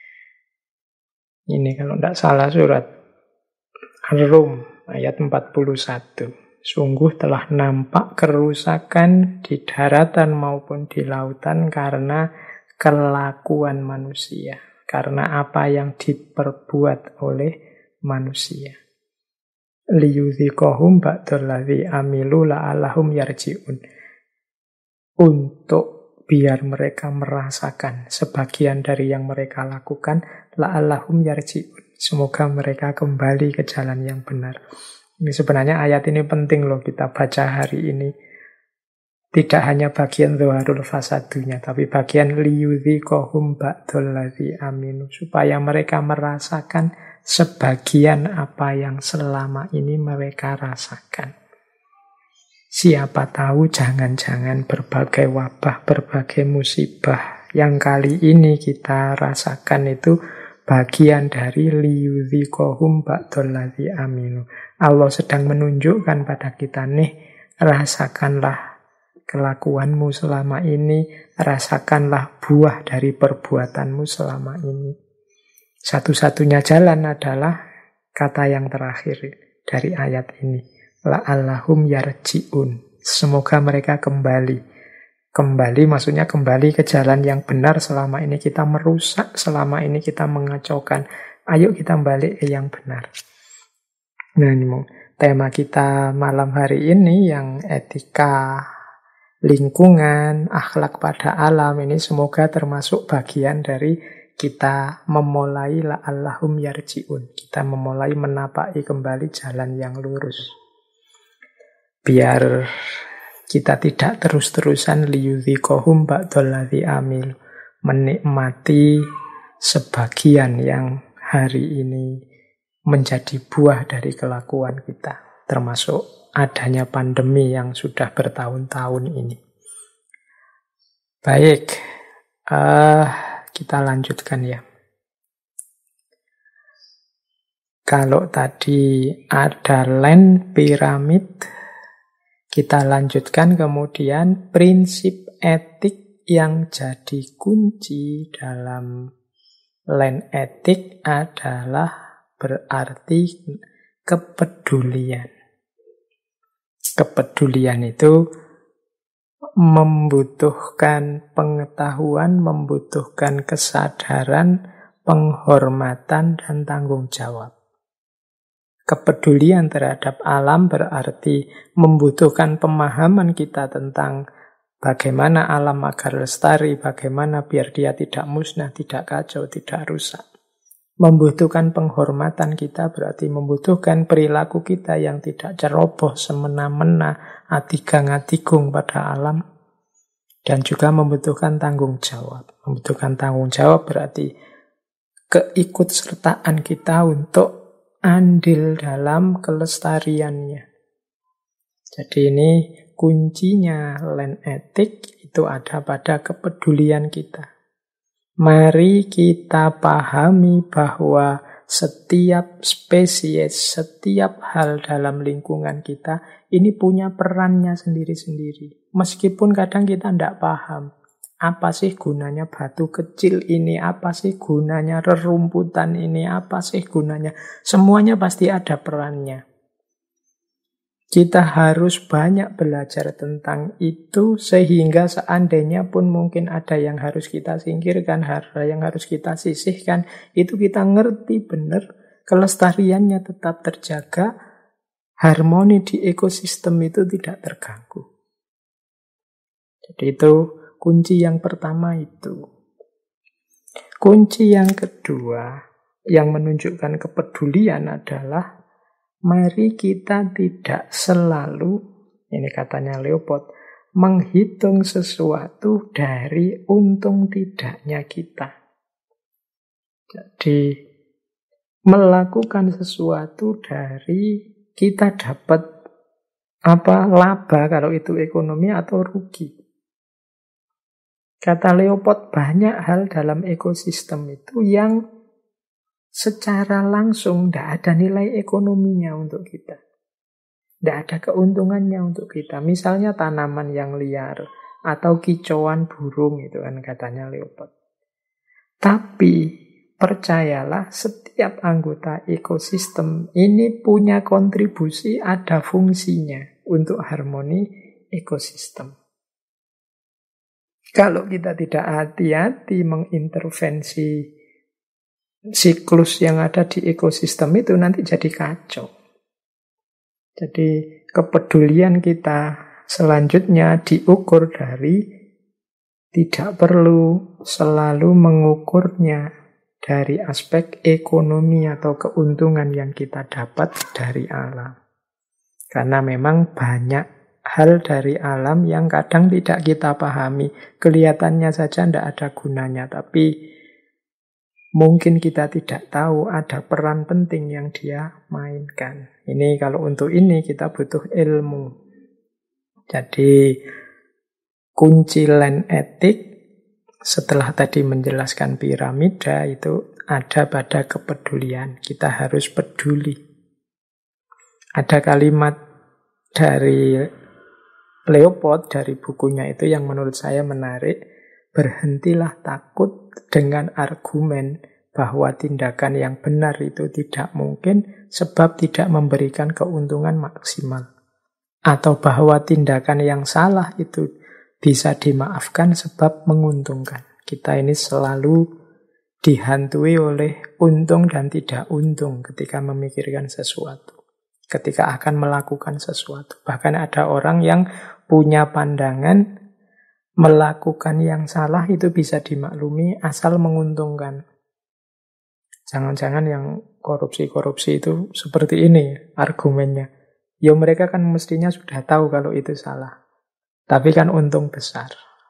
Ini kalau tidak salah surat Ar-Rum ayat 41. Sungguh telah nampak kerusakan di daratan maupun di lautan karena kelakuan manusia. Karena apa yang diperbuat oleh manusia. Liyudhikohum ba'dalladzi amilu la'allahum yarji'un. Untuk biar mereka merasakan sebagian dari yang mereka lakukan, la'allahum yarji'un. Semoga mereka kembali ke jalan yang benar. Ini sebenarnya ayat ini penting loh kita baca hari ini. Tidak hanya bagian zuharul fasadunya, tapi bagian liyudhikohum ba'dalladzi aminu. Supaya mereka merasakan sebagian apa yang selama ini mereka rasakan. Siapa tahu jangan-jangan berbagai wabah, berbagai musibah yang kali ini kita rasakan itu bagian dari liyudhikohum ba'dalladzi aminu. Allah sedang menunjukkan pada kita, nih, rasakanlah kelakuanmu selama ini, rasakanlah buah dari perbuatanmu selama ini. Satu-satunya jalan adalah kata yang terakhir dari ayat ini. La'allahum yarji'un. Semoga mereka kembali. Kembali maksudnya kembali ke jalan yang benar. Selama ini kita merusak, selama ini kita mengacaukan. Ayo kita balik ke yang benar. Nah, ini tema kita malam hari ini yang etika lingkungan, akhlak pada alam ini semoga termasuk bagian dari kita memulai la'allahum yarji'un. Kita memulai menapaki kembali jalan yang lurus. Biar kita tidak terus-terusan liyudhikohum ba'dalladzi amil. Menikmati sebagian yang hari ini menjadi buah dari kelakuan kita. Termasuk adanya pandemi yang sudah bertahun-tahun ini. Baik. Kita lanjutkan ya. Kalau tadi ada land piramid, kita lanjutkan kemudian prinsip etik yang jadi kunci dalam land etik adalah berarti kepedulian. Kepedulian itu membutuhkan pengetahuan, membutuhkan kesadaran, penghormatan, dan tanggung jawab. Kepedulian terhadap alam berarti membutuhkan pemahaman kita tentang bagaimana alam agar lestari, bagaimana biar dia tidak musnah, tidak kacau, tidak rusak. Membutuhkan penghormatan kita berarti membutuhkan perilaku kita yang tidak ceroboh, semena-mena, atigang-atigung pada alam. Dan juga membutuhkan tanggung jawab. Membutuhkan tanggung jawab berarti keikutsertaan kita untuk andil dalam kelestariannya. Jadi ini kuncinya land etik itu ada pada kepedulian kita. Mari kita pahami bahwa setiap spesies, setiap hal dalam lingkungan kita ini punya perannya sendiri-sendiri. Meskipun kadang kita tidak paham, apa sih gunanya batu kecil ini, apa sih gunanya rerumputan ini, apa sih gunanya. Semuanya pasti ada perannya. Kita harus banyak belajar tentang itu sehingga seandainya pun mungkin ada yang harus kita singkirkan, ada yang harus kita sisihkan, itu kita ngerti benar, kelestariannya tetap terjaga, harmoni di ekosistem itu tidak terganggu. Jadi itu kunci yang pertama itu. Kunci yang kedua, yang menunjukkan kepedulian adalah mari kita tidak selalu, ini katanya Leopold, menghitung sesuatu dari untung tidaknya kita. Jadi melakukan sesuatu dari kita dapat laba kalau itu ekonomi atau rugi. Kata Leopold, banyak hal dalam ekosistem itu yang secara langsung tidak ada nilai ekonominya untuk kita. Tidak ada keuntungannya untuk kita. Misalnya tanaman yang liar atau kicauan burung itu kan katanya Leopold. Tapi percayalah setiap anggota ekosistem ini punya kontribusi, ada fungsinya untuk harmoni ekosistem. Kalau kita tidak hati-hati mengintervensi siklus yang ada di ekosistem itu, nanti jadi kacau. Jadi kepedulian kita selanjutnya diukur dari tidak perlu selalu mengukurnya dari aspek ekonomi atau keuntungan yang kita dapat dari alam. Karena memang banyak hal dari alam yang kadang tidak kita pahami. Kelihatannya saja tidak ada gunanya, tapi mungkin kita tidak tahu ada peran penting yang dia mainkan. Ini kalau untuk ini kita butuh ilmu. Jadi kunci land etik setelah tadi menjelaskan piramida itu ada pada kepedulian. Kita harus peduli. Ada kalimat dari Leopold dari bukunya itu yang menurut saya menarik. Berhentilah takut dengan argumen bahwa tindakan yang benar itu tidak mungkin sebab tidak memberikan keuntungan maksimal. Atau bahwa tindakan yang salah itu bisa dimaafkan sebab menguntungkan. Kita ini selalu dihantui oleh untung dan tidak untung ketika memikirkan sesuatu. Ketika akan melakukan sesuatu. Bahkan ada orang yang punya pandangan melakukan yang salah itu bisa dimaklumi asal menguntungkan. Jangan-jangan yang korupsi-korupsi itu seperti ini argumennya. Ya mereka kan mestinya sudah tahu kalau itu salah. Tapi kan untung besar.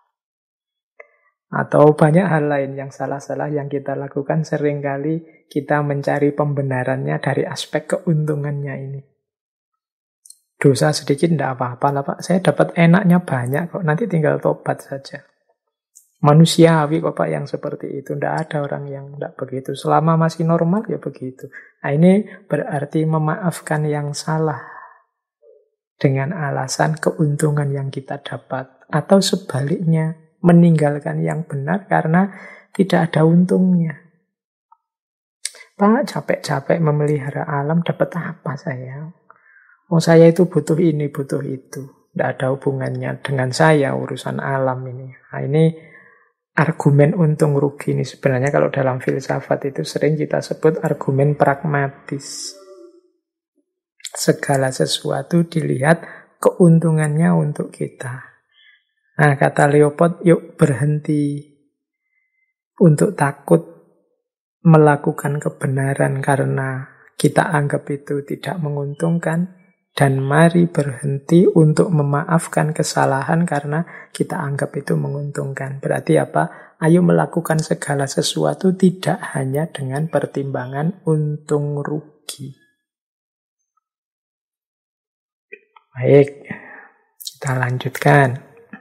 Atau banyak hal lain yang salah-salah yang kita lakukan, seringkali kita mencari pembenarannya dari aspek keuntungannya ini. Dosa sedikit tidak apa-apa lah Pak, saya dapat enaknya banyak kok, nanti tinggal tobat saja. Manusiawi kok Pak yang seperti itu, tidak ada orang yang tidak begitu. Selama masih normal ya begitu. Nah ini berarti memaafkan yang salah dengan alasan keuntungan yang kita dapat. Atau sebaliknya, meninggalkan yang benar karena tidak ada untungnya. Pak, capek-capek memelihara alam, dapat apa saya? Oh saya itu butuh ini, butuh itu. Tidak ada hubungannya dengan saya, urusan alam ini. Nah ini argumen untung rugi ini sebenarnya kalau dalam filsafat itu sering kita sebut argumen pragmatis. Segala sesuatu dilihat keuntungannya untuk kita. Nah kata Leopold, yuk berhenti untuk takut melakukan kebenaran karena kita anggap itu tidak menguntungkan. Dan mari berhenti untuk memaafkan kesalahan karena kita anggap itu menguntungkan. Berarti apa? Ayo melakukan segala sesuatu tidak hanya dengan pertimbangan untung rugi. Baik, kita lanjutkan.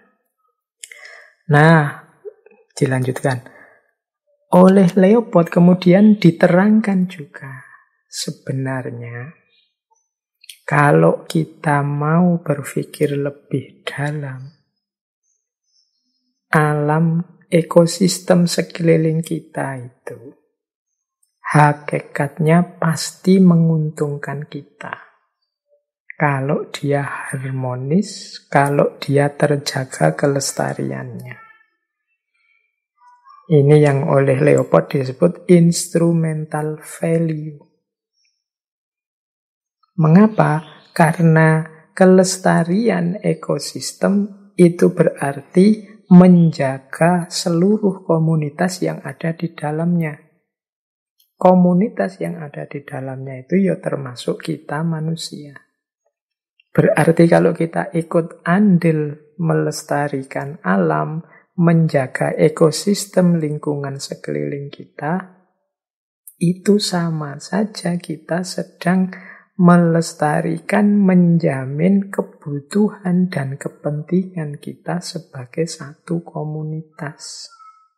Nah, dilanjutkan. Oleh Leopold kemudian diterangkan juga sebenarnya kalau kita mau berpikir lebih dalam, alam ekosistem sekeliling kita itu hakikatnya pasti menguntungkan kita. Kalau dia harmonis, kalau dia terjaga kelestariannya. Ini yang oleh Leopold disebut instrumental value. Mengapa? Karena kelestarian ekosistem itu berarti menjaga seluruh komunitas yang ada di dalamnya. komunitas yang ada di dalamnya itu ya termasuk kita manusia. Berarti kalau kita ikut andil melestarikan alam, menjaga ekosistem lingkungan sekeliling kita, itu sama saja kita sedang melestarikan, menjamin kebutuhan dan kepentingan kita sebagai satu komunitas.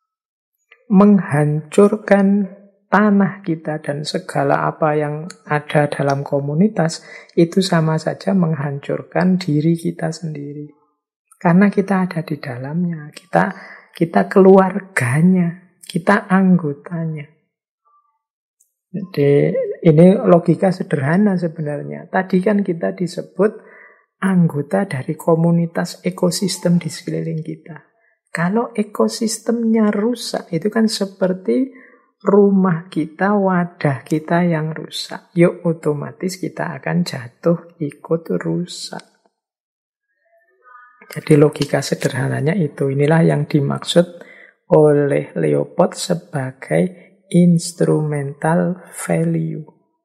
Menghancurkan tanah kita dan segala apa yang ada dalam komunitas itu sama saja menghancurkan diri kita sendiri. Karena kita ada di dalamnya, kita keluarganya, kita anggotanya. Jadi ini logika sederhana sebenarnya. Tadi kan kita disebut anggota dari komunitas ekosistem di sekeliling kita. Kalau ekosistemnya rusak, itu kan seperti rumah kita, wadah kita yang rusak. Yuk otomatis kita akan jatuh ikut rusak. Jadi logika sederhananya itu. Inilah yang dimaksud oleh Leopold sebagai instrumental value.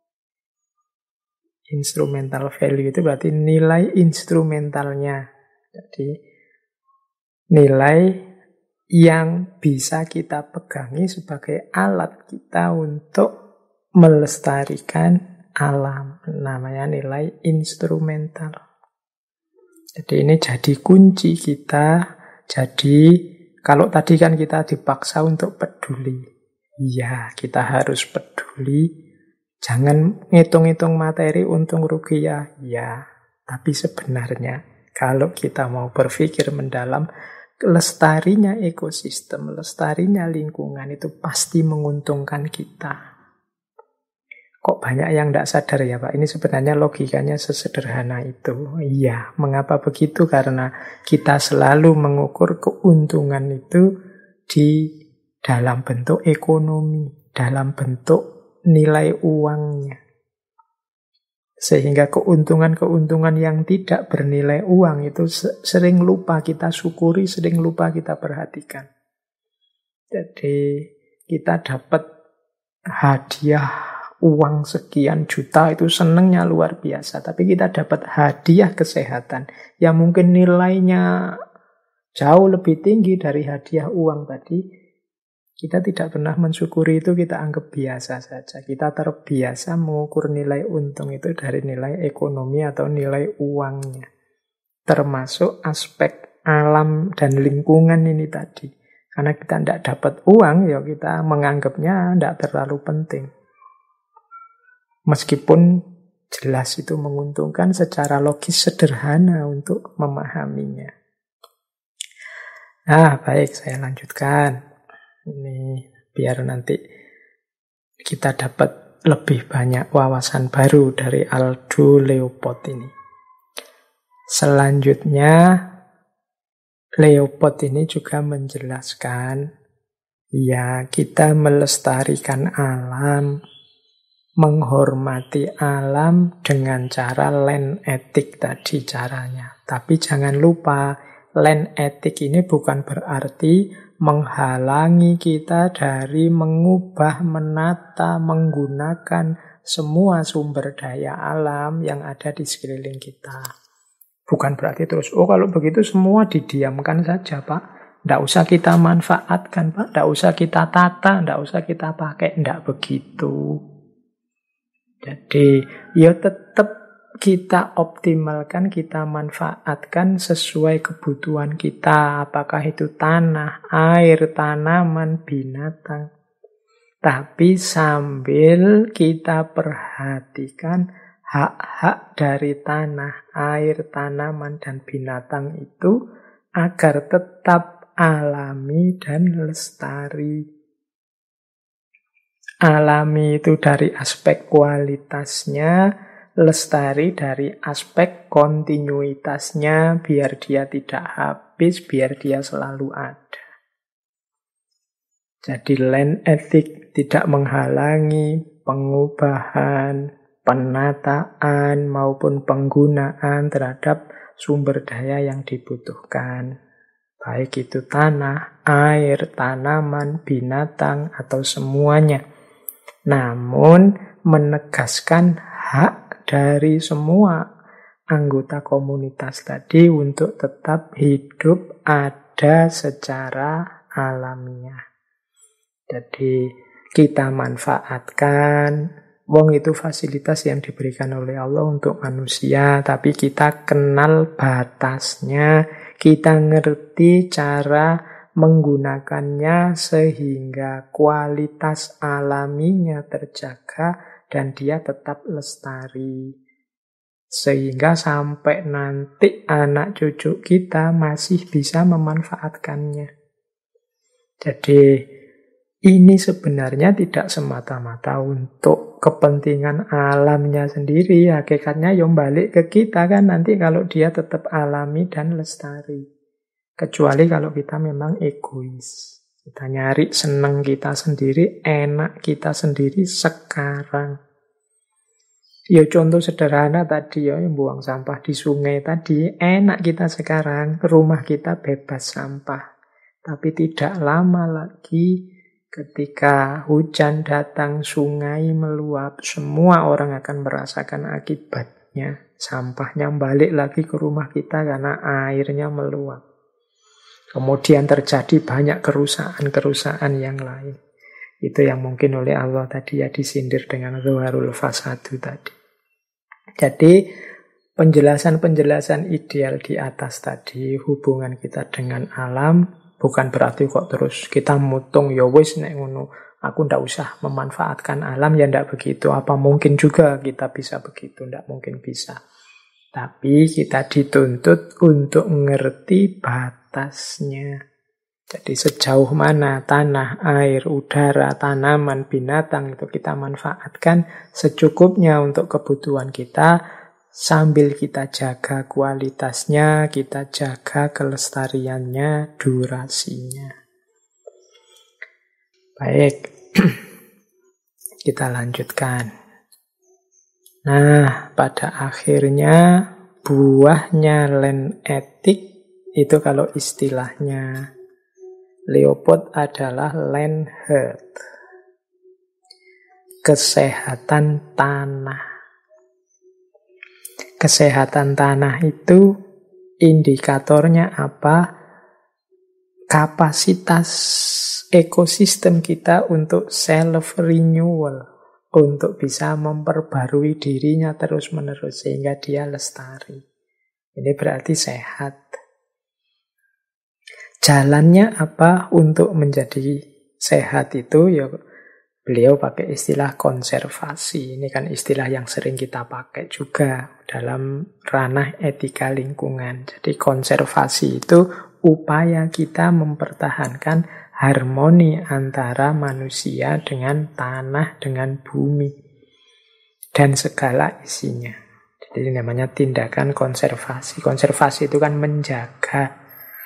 Instrumental value itu berarti nilai instrumentalnya. Jadi nilai yang bisa kita pegangi sebagai alat kita untuk melestarikan alam. Namanya nilai instrumental. Jadi ini jadi kunci kita. Jadi kalau tadi kan kita dipaksa untuk peduli. Iya, kita harus peduli. Jangan ngitung-ngitung materi untung rugi ya. Ya, tapi sebenarnya kalau kita mau berpikir mendalam, lestarinya ekosistem, lestarinya lingkungan itu pasti menguntungkan kita. Kok banyak yang tidak sadar ya Pak? Ini sebenarnya logikanya sesederhana itu. Iya, mengapa begitu? Karena kita selalu mengukur keuntungan itu di dalam bentuk ekonomi, dalam bentuk nilai uangnya. Sehingga keuntungan-keuntungan yang tidak bernilai uang itu sering lupa kita syukuri, sering lupa kita perhatikan. Jadi kita dapat hadiah uang sekian juta itu senengnya luar biasa. Tapi kita dapat hadiah kesehatan yang mungkin nilainya jauh lebih tinggi dari hadiah uang tadi. Kita tidak pernah mensyukuri itu, kita anggap biasa saja. Kita terbiasa mengukur nilai untung itu dari nilai ekonomi atau nilai uangnya. Termasuk aspek alam dan lingkungan ini tadi. Karena kita tidak dapat uang, ya kita menganggapnya tidak terlalu penting. Meskipun jelas itu menguntungkan secara logis sederhana untuk memahaminya. Nah, baik, saya lanjutkan. Ini biar nanti kita dapat lebih banyak wawasan baru dari Aldo Leopold ini. Selanjutnya, Leopold ini juga menjelaskan, ya kita melestarikan alam, menghormati alam dengan cara land etik tadi caranya. Tapi jangan lupa, land etik ini bukan berarti menghalangi kita dari mengubah, menata, menggunakan semua sumber daya alam yang ada di sekeliling kita. Bukan berarti terus, kalau begitu semua didiamkan saja Pak. Tidak usah kita manfaatkan Pak, tidak usah kita tata, tidak usah kita pakai, tidak begitu. Jadi ya tetap kita optimalkan, kita manfaatkan sesuai kebutuhan kita. Apakah itu tanah, air, tanaman, binatang. Tapi sambil kita perhatikan hak-hak dari tanah, air, tanaman, dan binatang itu agar tetap alami dan lestari. Alami itu dari aspek kualitasnya, lestari dari aspek kontinuitasnya, biar dia tidak habis, biar dia selalu ada. Jadi land ethic tidak menghalangi pengubahan, penataan maupun penggunaan terhadap sumber daya yang dibutuhkan. Baik itu tanah, air, tanaman, binatang, atau semuanya. namun menegaskan hak dari semua anggota komunitas tadi untuk tetap hidup ada secara alamiah. Jadi kita manfaatkan, wong itu fasilitas yang diberikan oleh Allah untuk manusia, tapi kita kenal batasnya, kita ngerti cara menggunakannya sehingga kualitas alaminya terjaga dan dia tetap lestari. Sehingga sampai nanti anak cucu kita masih bisa memanfaatkannya. Jadi ini sebenarnya tidak semata-mata untuk kepentingan alamnya sendiri. Hakikatnya yang balik ke kita kan nanti kalau dia tetap alami dan lestari. Kecuali kalau kita memang egois. Kita nyari senang kita sendiri, enak kita sendiri sekarang. Ya contoh sederhana tadi ya, yang buang sampah di sungai tadi, enak kita sekarang, rumah kita bebas sampah. Tapi tidak lama lagi ketika hujan datang, sungai meluap, semua orang akan merasakan akibatnya. Sampahnya balik lagi ke rumah kita karena airnya meluap. Kemudian terjadi banyak kerusakan yang lain. Itu yang mungkin oleh Allah tadi ya disindir dengan Zuharul Fasadu tadi. Jadi penjelasan-penjelasan ideal di atas tadi, hubungan kita dengan alam, bukan berarti kok terus kita mutung, ya wis nek ngono, aku ndak usah memanfaatkan alam, ya ndak begitu. Apa mungkin juga kita bisa begitu? Ndak mungkin bisa. Tapi kita dituntut untuk mengerti batasnya. Jadi sejauh mana tanah, air, udara, tanaman, binatang itu kita manfaatkan secukupnya untuk kebutuhan kita, sambil kita jaga kualitasnya, kita jaga kelestariannya, durasinya. Baik, kita lanjutkan. Nah, pada akhirnya buahnya land etik itu kalau istilahnya Leopold adalah land health. Kesehatan tanah. Kesehatan tanah itu indikatornya apa? Kapasitas ekosistem kita untuk self-renewal. Untuk bisa memperbarui dirinya terus-menerus sehingga dia lestari. Ini berarti sehat. Jalannya apa untuk menjadi sehat itu? Ya beliau pakai istilah konservasi. Ini kan istilah yang sering kita pakai juga dalam ranah etika lingkungan. Jadi konservasi itu upaya kita mempertahankan harmoni antara manusia dengan tanah, dengan bumi, dan segala isinya. Jadi ini namanya tindakan konservasi. Konservasi itu kan menjaga.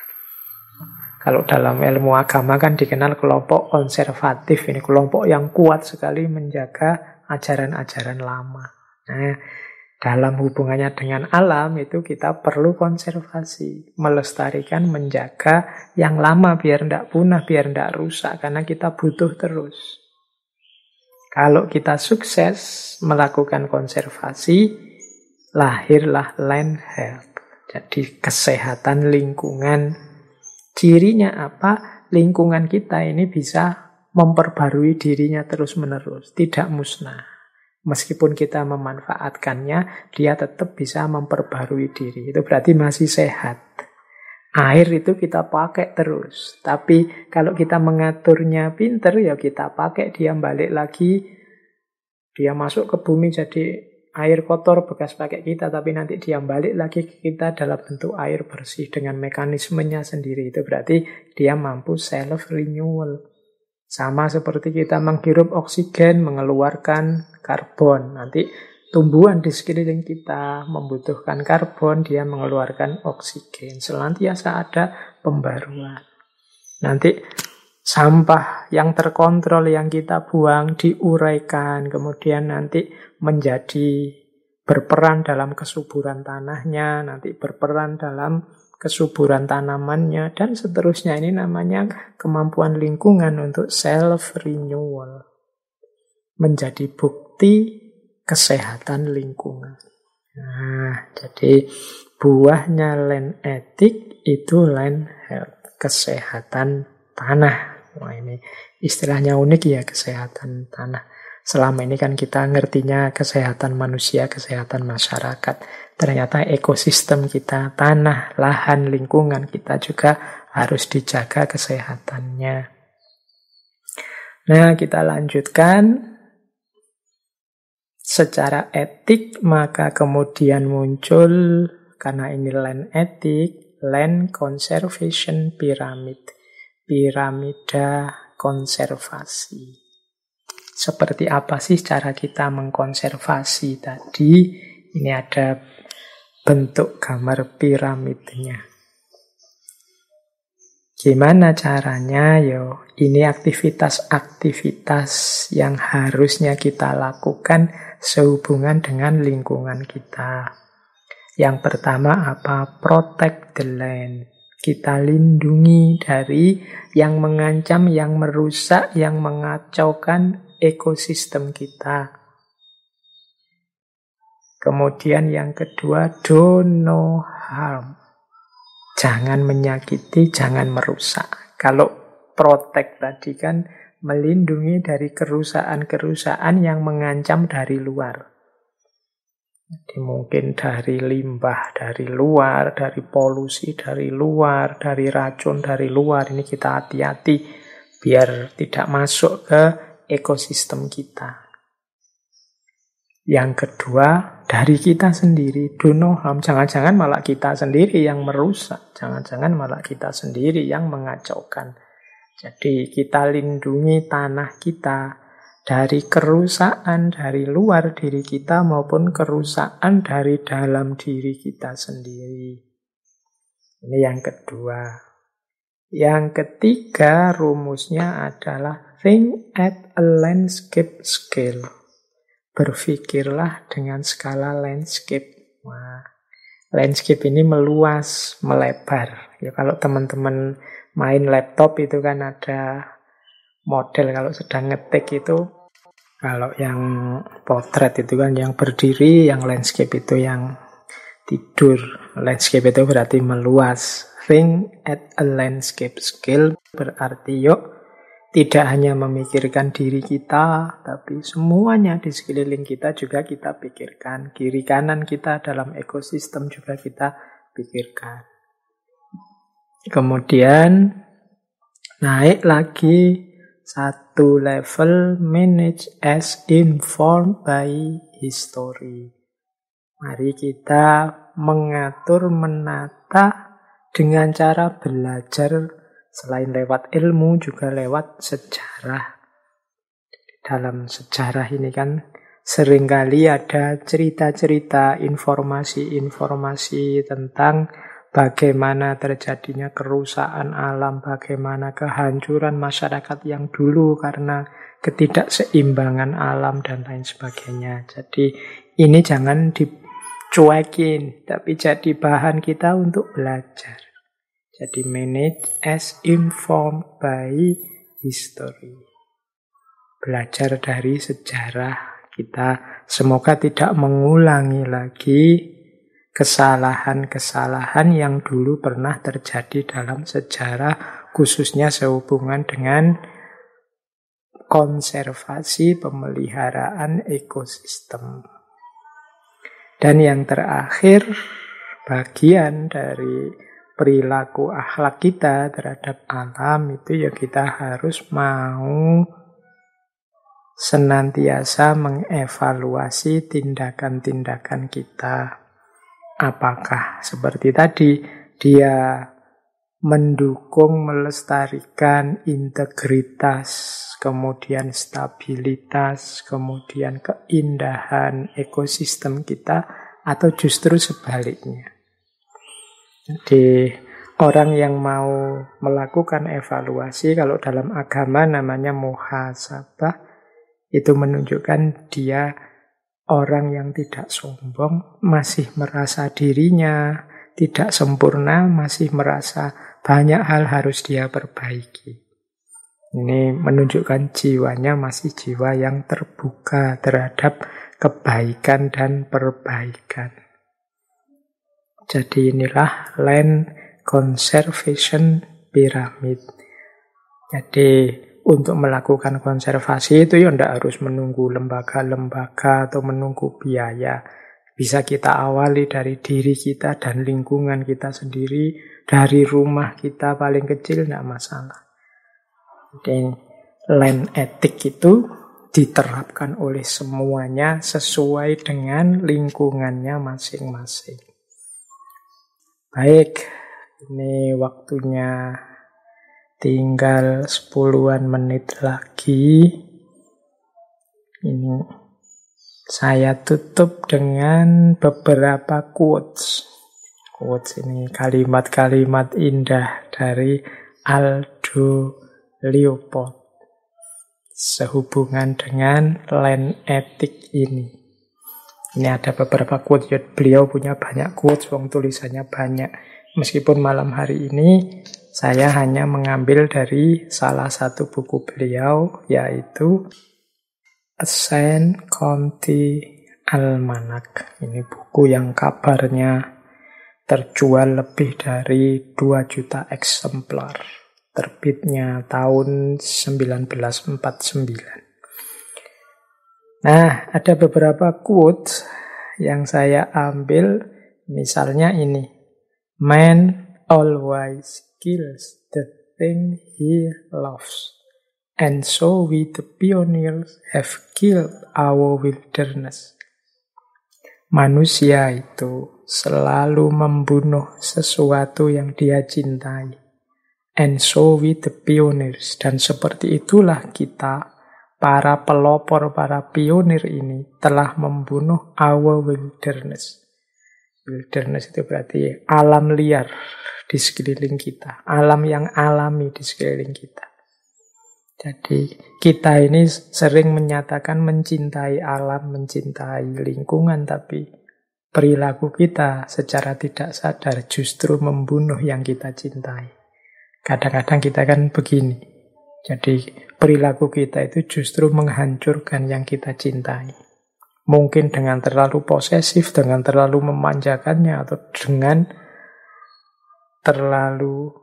Kalau dalam ilmu agama kan dikenal kelompok konservatif. Ini kelompok yang kuat sekali menjaga ajaran-ajaran lama. Nah, dalam hubungannya dengan alam itu kita perlu konservasi. Melestarikan, menjaga yang lama biar tidak punah, biar tidak rusak. Karena kita butuh terus. Kalau kita sukses melakukan konservasi, lahirlah land health. Jadi kesehatan lingkungan. Cirinya apa? Lingkungan kita ini bisa memperbarui dirinya terus-menerus, tidak musnah. Meskipun kita memanfaatkannya, dia tetap bisa memperbarui diri. Itu berarti masih sehat. Air itu kita pakai terus. Tapi kalau kita mengaturnya pinter, ya kita pakai, dia balik lagi. Dia masuk ke bumi jadi air kotor bekas pakai kita, tapi nanti dia balik lagi ke kita dalam bentuk air bersih dengan mekanismenya sendiri. Itu berarti dia mampu self-renewal. Sama seperti kita menghirup oksigen, mengeluarkan karbon. Nanti tumbuhan di sekeliling kita membutuhkan karbon, dia mengeluarkan oksigen. Senantiasa ada pembaruan. Nanti sampah yang terkontrol yang kita buang diuraikan, kemudian nanti menjadi berperan dalam kesuburan tanahnya, nanti berperan dalam kesuburan tanamannya, dan seterusnya. Ini namanya kemampuan lingkungan untuk self-renewal. menjadi bukti kesehatan lingkungan. Nah, jadi buahnya land etik itu land health, kesehatan tanah. Wah, ini istilahnya unik ya, kesehatan tanah. Selama ini kan kita ngertinya kesehatan manusia, kesehatan masyarakat. Ternyata ekosistem kita, tanah, lahan, lingkungan kita juga harus dijaga kesehatannya. Nah, kita lanjutkan. Secara etik, maka kemudian muncul, karena ini land etik, land conservation pyramid. Piramida konservasi. Seperti apa sih cara kita mengkonservasi tadi? Ini ada bentuk gambar piramidnya. Gimana caranya? Yo, ini aktivitas-aktivitas yang harusnya kita lakukan sehubungan dengan lingkungan kita. Yang pertama apa? Protect the land. Kita lindungi dari yang mengancam, yang merusak, yang mengacaukan ekosistem kita. Kemudian yang kedua, do no harm. Jangan menyakiti, jangan merusak. Kalau protect tadi kan melindungi dari kerusakan-kerusakan yang mengancam dari luar. Jadi mungkin dari limbah dari luar, dari polusi dari luar, dari racun dari luar. Ini kita hati-hati biar tidak masuk ke ekosistem kita. Yang kedua, dari kita sendiri, do no harm. Jangan-jangan malah kita sendiri yang merusak. Jangan-jangan malah kita sendiri yang mengacaukan. Jadi kita lindungi tanah kita dari kerusakan dari luar diri kita maupun kerusakan dari dalam diri kita sendiri. Ini yang kedua. Yang ketiga, rumusnya adalah think at a landscape scale. Berpikirlah dengan skala landscape. Wah, landscape ini meluas, melebar. Ya, kalau teman-teman main laptop itu kan ada model kalau sedang ngetik itu. Kalau yang potret itu kan yang berdiri, yang landscape itu yang tidur. Landscape itu berarti meluas. Think at a landscape scale berarti yuk tidak hanya memikirkan diri kita, tapi semuanya di sekeliling kita juga kita pikirkan. Kiri kanan kita dalam ekosistem juga kita pikirkan. Kemudian naik lagi satu level, manage as informed by history. Mari kita mengatur, menata dengan cara belajar. Selain lewat ilmu, juga lewat sejarah. Dalam sejarah ini kan seringkali ada cerita-cerita, informasi-informasi tentang bagaimana terjadinya kerusakan alam, bagaimana kehancuran masyarakat yang dulu karena ketidakseimbangan alam dan lain sebagainya. Jadi ini jangan dicuekin, tapi jadi bahan kita untuk belajar. Jadi manage as informed by history. Belajar dari sejarah kita. Semoga tidak mengulangi lagi kesalahan-kesalahan yang dulu pernah terjadi dalam sejarah, khususnya sehubungan dengan konservasi pemeliharaan ekosistem. Dan yang terakhir, bagian dari perilaku akhlak kita terhadap alam itu ya kita harus mau senantiasa mengevaluasi tindakan-tindakan kita. Apakah seperti tadi dia mendukung, melestarikan integritas, kemudian stabilitas, kemudian keindahan ekosistem kita, atau justru sebaliknya. Jadi orang yang mau melakukan evaluasi, kalau dalam agama namanya muhasabah, itu menunjukkan dia orang yang tidak sombong, masih merasa dirinya tidak sempurna, masih merasa banyak hal harus dia perbaiki. Ini menunjukkan jiwanya masih jiwa yang terbuka terhadap kebaikan dan perbaikan. Jadi inilah land conservation pyramid. Jadi untuk melakukan konservasi itu ya tidak harus menunggu lembaga-lembaga atau menunggu biaya. Bisa kita awali dari diri kita dan lingkungan kita sendiri, dari rumah kita paling kecil, tidak masalah. Jadi land ethic itu diterapkan oleh semuanya sesuai dengan lingkungannya masing-masing. Baik, ini waktunya tinggal 10-an menit lagi. Ini saya tutup dengan beberapa quotes. Quotes ini kalimat-kalimat indah dari Aldo Leopold sehubungan dengan land ethic ini. Ini ada beberapa quotes. Beliau punya banyak quotes, tulisannya banyak. Meskipun malam hari ini saya hanya mengambil dari salah satu buku beliau, yaitu Ascent County Almanac. Ini buku yang kabarnya terjual lebih dari 2 juta eksemplar. Terbitnya tahun 1949. Nah, ada beberapa quote yang saya ambil. Misalnya ini. Man always kills the thing he loves. And so we the pioneers have killed our wilderness. Manusia itu selalu membunuh sesuatu yang dia cintai. And so we the pioneers. Dan seperti itulah kita, para pelopor, para pionir ini telah membunuh our wilderness. Wilderness itu berarti alam liar di sekeliling kita. Alam yang alami di sekeliling kita. Jadi kita ini sering menyatakan mencintai alam, mencintai lingkungan, tapi perilaku kita secara tidak sadar justru membunuh yang kita cintai. Kadang-kadang kita kan begini. Jadi perilaku kita itu justru menghancurkan yang kita cintai. Mungkin dengan terlalu posesif, dengan terlalu memanjakannya, atau dengan terlalu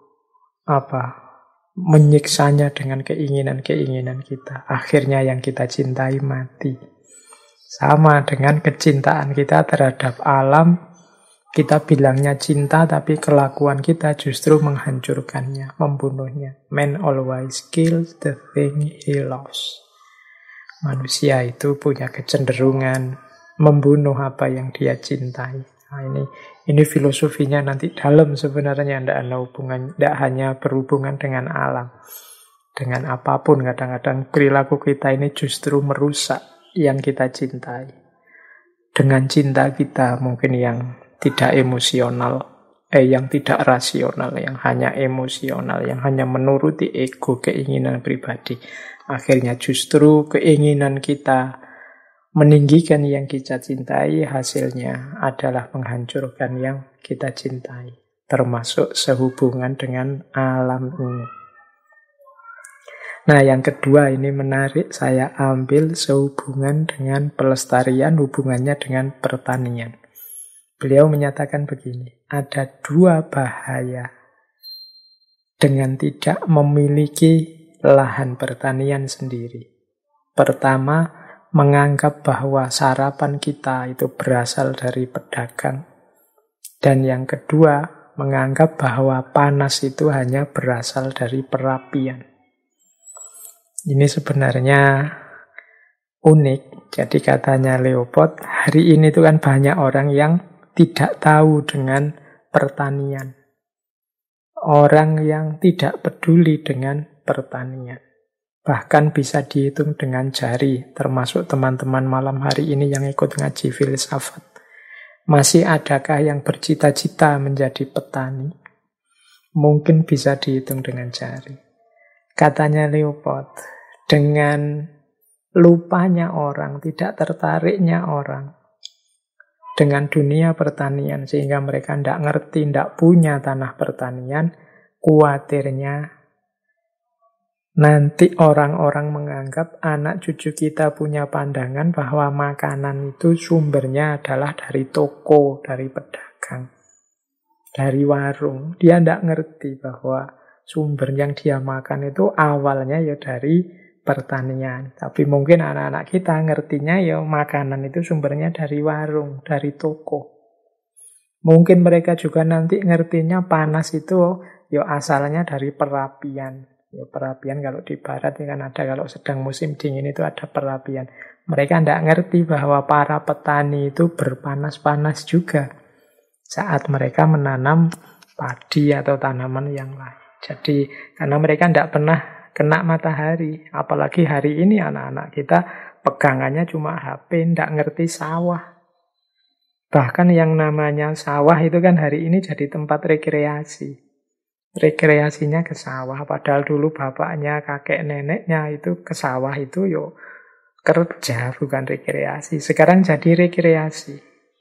menyiksanya dengan keinginan-keinginan kita. Akhirnya yang kita cintai mati. Sama dengan kecintaan kita terhadap alam. Kita bilangnya cinta, tapi kelakuan kita justru menghancurkannya, membunuhnya. Man always kills the thing he loves. Manusia itu punya kecenderungan membunuh apa yang dia cintai. Nah, ini filosofinya nanti dalam sebenarnya, tidak hanya berhubungan dengan alam. Dengan apapun kadang-kadang perilaku kita ini justru merusak yang kita cintai. Dengan cinta kita mungkin yang tidak emosional, yang tidak rasional, yang hanya emosional, yang hanya menuruti ego, keinginan pribadi. Akhirnya justru keinginan kita meninggikan yang kita cintai, hasilnya adalah menghancurkan yang kita cintai. Termasuk sehubungan dengan alam ini. Nah, yang kedua ini menarik, saya ambil sehubungan dengan pelestarian, hubungannya dengan pertanian. Beliau menyatakan begini, ada 2 bahaya dengan tidak memiliki lahan pertanian sendiri. Pertama, menganggap bahwa sarapan kita itu berasal dari pedagang. Dan yang kedua, menganggap bahwa panas itu hanya berasal dari perapian. Ini sebenarnya unik. Jadi katanya Leopold, hari ini itu kan banyak orang yang tidak tahu dengan pertanian. Orang yang tidak peduli dengan pertanian. Bahkan bisa dihitung dengan jari, termasuk teman-teman malam hari ini yang ikut ngaji filsafat. Masih adakah yang bercita-cita menjadi petani? Mungkin bisa dihitung dengan jari. Katanya Leopold, dengan lupanya orang, tidak tertariknya orang dengan dunia pertanian, sehingga mereka tidak ngerti, tidak punya tanah pertanian, kuatirnya Nanti orang-orang menganggap anak cucu kita punya pandangan bahwa makanan itu sumbernya adalah dari toko, dari pedagang, dari warung. Dia tidak ngerti bahwa sumber yang dia makan itu awalnya ya dari pertanian. Tapi mungkin anak-anak kita ngertinya ya makanan itu sumbernya dari warung, dari toko. Mungkin mereka juga nanti ngertinya panas itu ya asalnya dari perapian. Ya, perapian kalau di barat ya kan ada, kalau sedang musim dingin itu ada perapian. Mereka tidak ngerti bahwa para petani itu berpanas-panas juga saat mereka menanam padi atau tanaman yang lain. Jadi karena mereka tidak pernah kena matahari, apalagi hari ini anak-anak kita pegangannya cuma HP, tidak ngerti sawah. Bahkan yang namanya sawah itu kan hari ini jadi tempat rekreasi. Rekreasinya ke sawah, padahal dulu bapaknya, kakek neneknya itu ke sawah itu yo kerja, bukan rekreasi. Sekarang jadi rekreasi.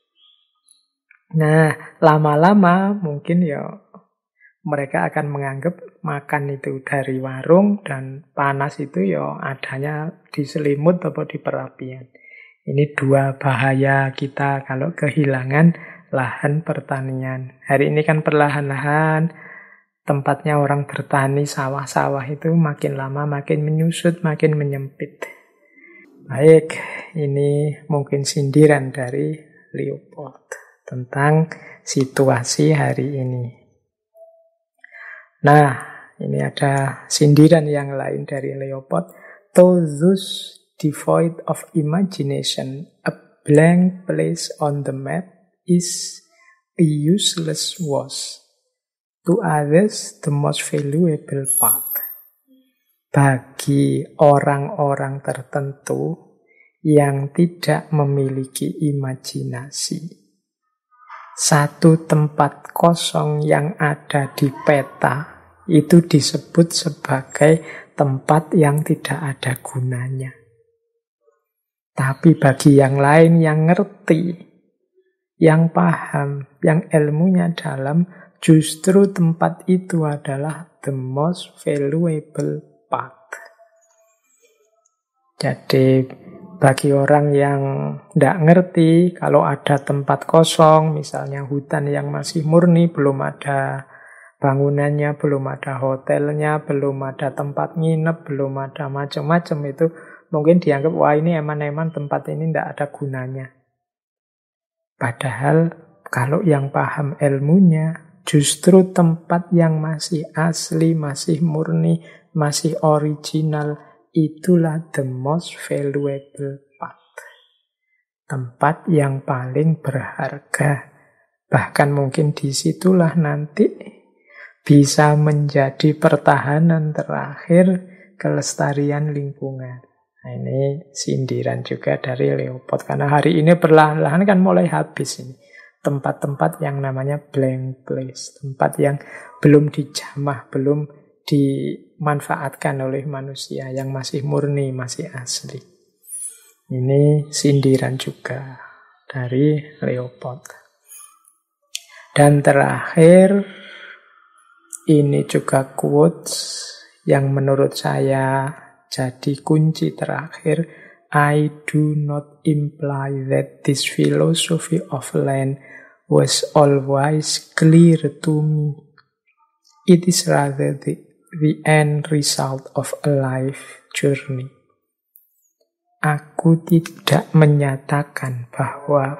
Nah, lama-lama mungkin ya mereka akan menganggap makan itu dari warung dan panas itu ya adanya di selimut atau di perapian. Ini dua bahaya kita kalau kehilangan lahan pertanian. Hari ini kan perlahan-lahan tempatnya orang bertani, sawah-sawah itu makin lama makin menyusut, makin menyempit. Baik, ini mungkin sindiran dari Leopold tentang situasi hari ini. Nah, ini ada sindiran yang lain dari Leopold. To those devoid of imagination, a blank place on the map is a useless wash. To others, the most valuable part. Bagi orang-orang tertentu yang tidak memiliki imajinasi, satu tempat kosong yang ada di peta itu disebut sebagai tempat yang tidak ada gunanya. Tapi bagi yang lain yang ngerti, yang paham, yang ilmunya dalam, justru tempat itu adalah the most valuable part. Jadi bagi orang yang tidak ngerti, kalau ada tempat kosong, misalnya hutan yang masih murni, belum ada bangunannya, belum ada hotelnya, belum ada tempat nginep, belum ada macam-macam, itu mungkin dianggap, wah ini eman-eman tempat ini tidak ada gunanya. Padahal kalau yang paham ilmunya, justru tempat yang masih asli, masih murni, masih original, itulah the most valuable part. Tempat yang paling berharga. Bahkan mungkin disitulah nanti bisa menjadi pertahanan terakhir kelestarian lingkungan. Nah, ini sindiran juga dari Leopold. Karena hari ini perlahan-lahan kan mulai habis ini. Tempat-tempat yang namanya blank place. Tempat yang belum dijamah, belum dimanfaatkan oleh manusia. Yang masih murni, masih asli. Ini sindiran juga dari Leopold. Dan terakhir, ini juga quotes yang menurut saya jadi kunci terakhir. I do not imply that this philosophy of land was always clear to me. It is rather the end result of a life journey. Aku tidak menyatakan bahwa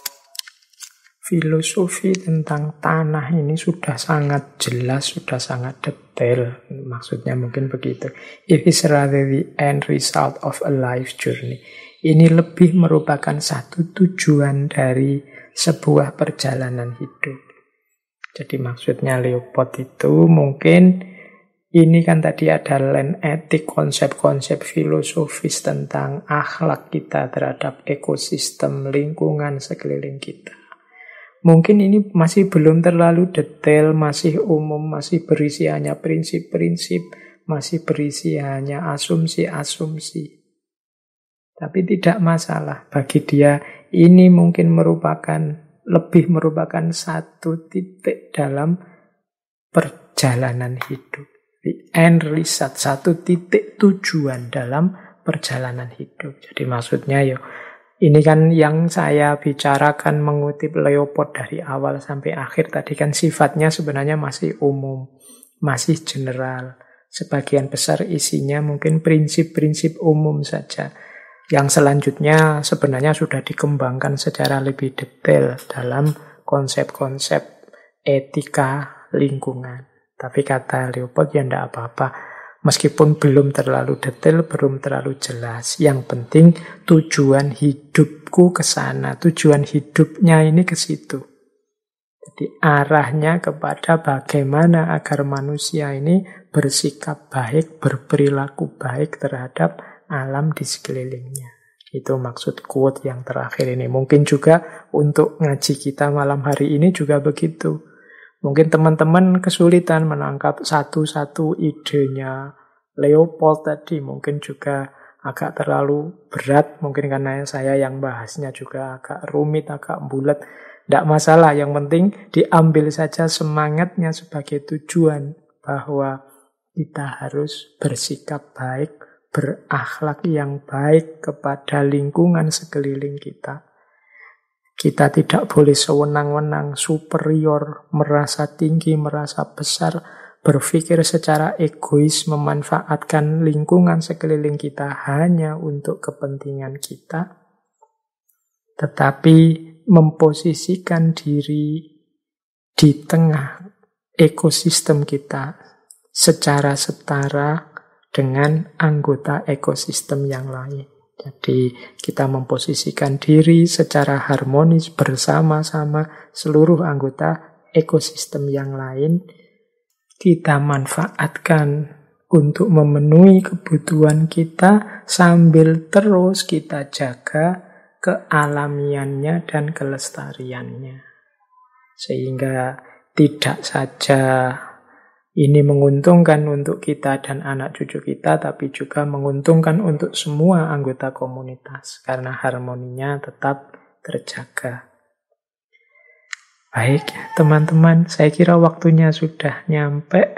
filosofi tentang tanah ini sudah sangat jelas, sudah sangat detail. Maksudnya mungkin begitu. It is rather the end result of a life journey. Ini lebih merupakan satu tujuan dari sebuah perjalanan hidup. Jadi maksudnya Leopold itu mungkin ini kan tadi ada land etik, konsep-konsep filosofis tentang akhlak kita terhadap ekosistem lingkungan sekeliling kita. Mungkin ini masih belum terlalu detail, masih umum, masih berisi hanya prinsip-prinsip, masih berisi hanya asumsi-asumsi. Tapi tidak masalah. Bagi dia ini mungkin lebih merupakan satu titik dalam perjalanan hidup. The end result, satu titik tujuan dalam perjalanan hidup. Jadi maksudnya ini kan yang saya bicarakan mengutip Leopold dari awal sampai akhir tadi kan sifatnya sebenarnya masih umum, masih general. Sebagian besar isinya mungkin prinsip-prinsip umum saja. Yang selanjutnya sebenarnya sudah dikembangkan secara lebih detail dalam konsep-konsep etika lingkungan. Tapi kata Leopold ya enggak apa-apa. Meskipun belum terlalu detail, belum terlalu jelas. Yang penting tujuan hidupku ke sana. Tujuan hidupnya ini ke situ. Jadi arahnya kepada bagaimana agar manusia ini bersikap baik, berperilaku baik terhadap alam di sekelilingnya. Itu maksud quote yang terakhir ini. Mungkin juga untuk ngaji kita malam hari ini juga begitu. Mungkin teman-teman kesulitan menangkap satu-satu idenya Leopold tadi. Mungkin juga agak terlalu berat. Mungkin karena saya yang bahasnya juga agak rumit, agak bulat. Tidak masalah, yang penting diambil saja semangatnya sebagai tujuan. Bahwa kita harus bersikap baik, berakhlak yang baik kepada lingkungan sekeliling kita. Kita tidak boleh sewenang-wenang, superior, merasa tinggi, merasa besar, berpikir secara egois, memanfaatkan lingkungan sekeliling kita hanya untuk kepentingan kita, tetapi memposisikan diri di tengah ekosistem kita secara setara dengan anggota ekosistem yang lain. Jadi kita memposisikan diri secara harmonis bersama-sama seluruh anggota ekosistem yang lain. Kita manfaatkan untuk memenuhi kebutuhan kita sambil terus kita jaga kealamiannya dan kelestariannya. Sehingga tidak saja ini menguntungkan untuk kita dan anak cucu kita, tapi juga menguntungkan untuk semua anggota komunitas, karena harmoninya tetap terjaga. Baik, teman-teman, saya kira waktunya sudah nyampe.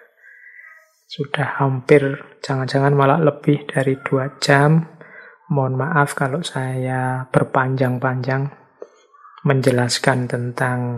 Sudah hampir, jangan-jangan malah lebih dari 2 jam. Mohon maaf kalau saya berpanjang-panjang menjelaskan tentang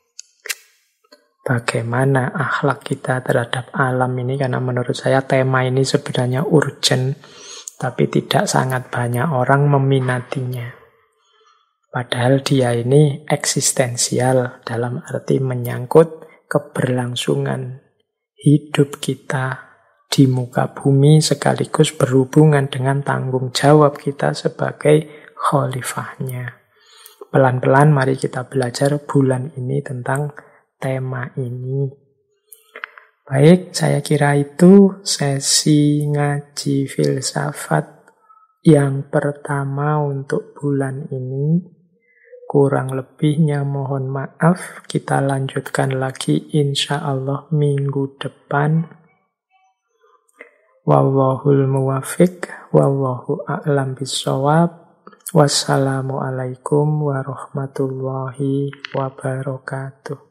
bagaimana akhlak kita terhadap alam ini, karena menurut saya tema ini sebenarnya urgent, tapi tidak sangat banyak orang meminatinya. Padahal dia ini eksistensial dalam arti menyangkut keberlangsungan hidup kita di muka bumi sekaligus berhubungan dengan tanggung jawab kita sebagai khalifahnya. Pelan-pelan mari kita belajar bulan ini tentang tema ini. Baik, saya kira itu sesi ngaji filsafat yang pertama untuk bulan ini. Kurang lebihnya mohon maaf. Kita lanjutkan lagi insya Allah minggu depan. Wallahul muwafiq, wallahu a'lam bishawab. Wassalamualaikum warahmatullahi wabarakatuh.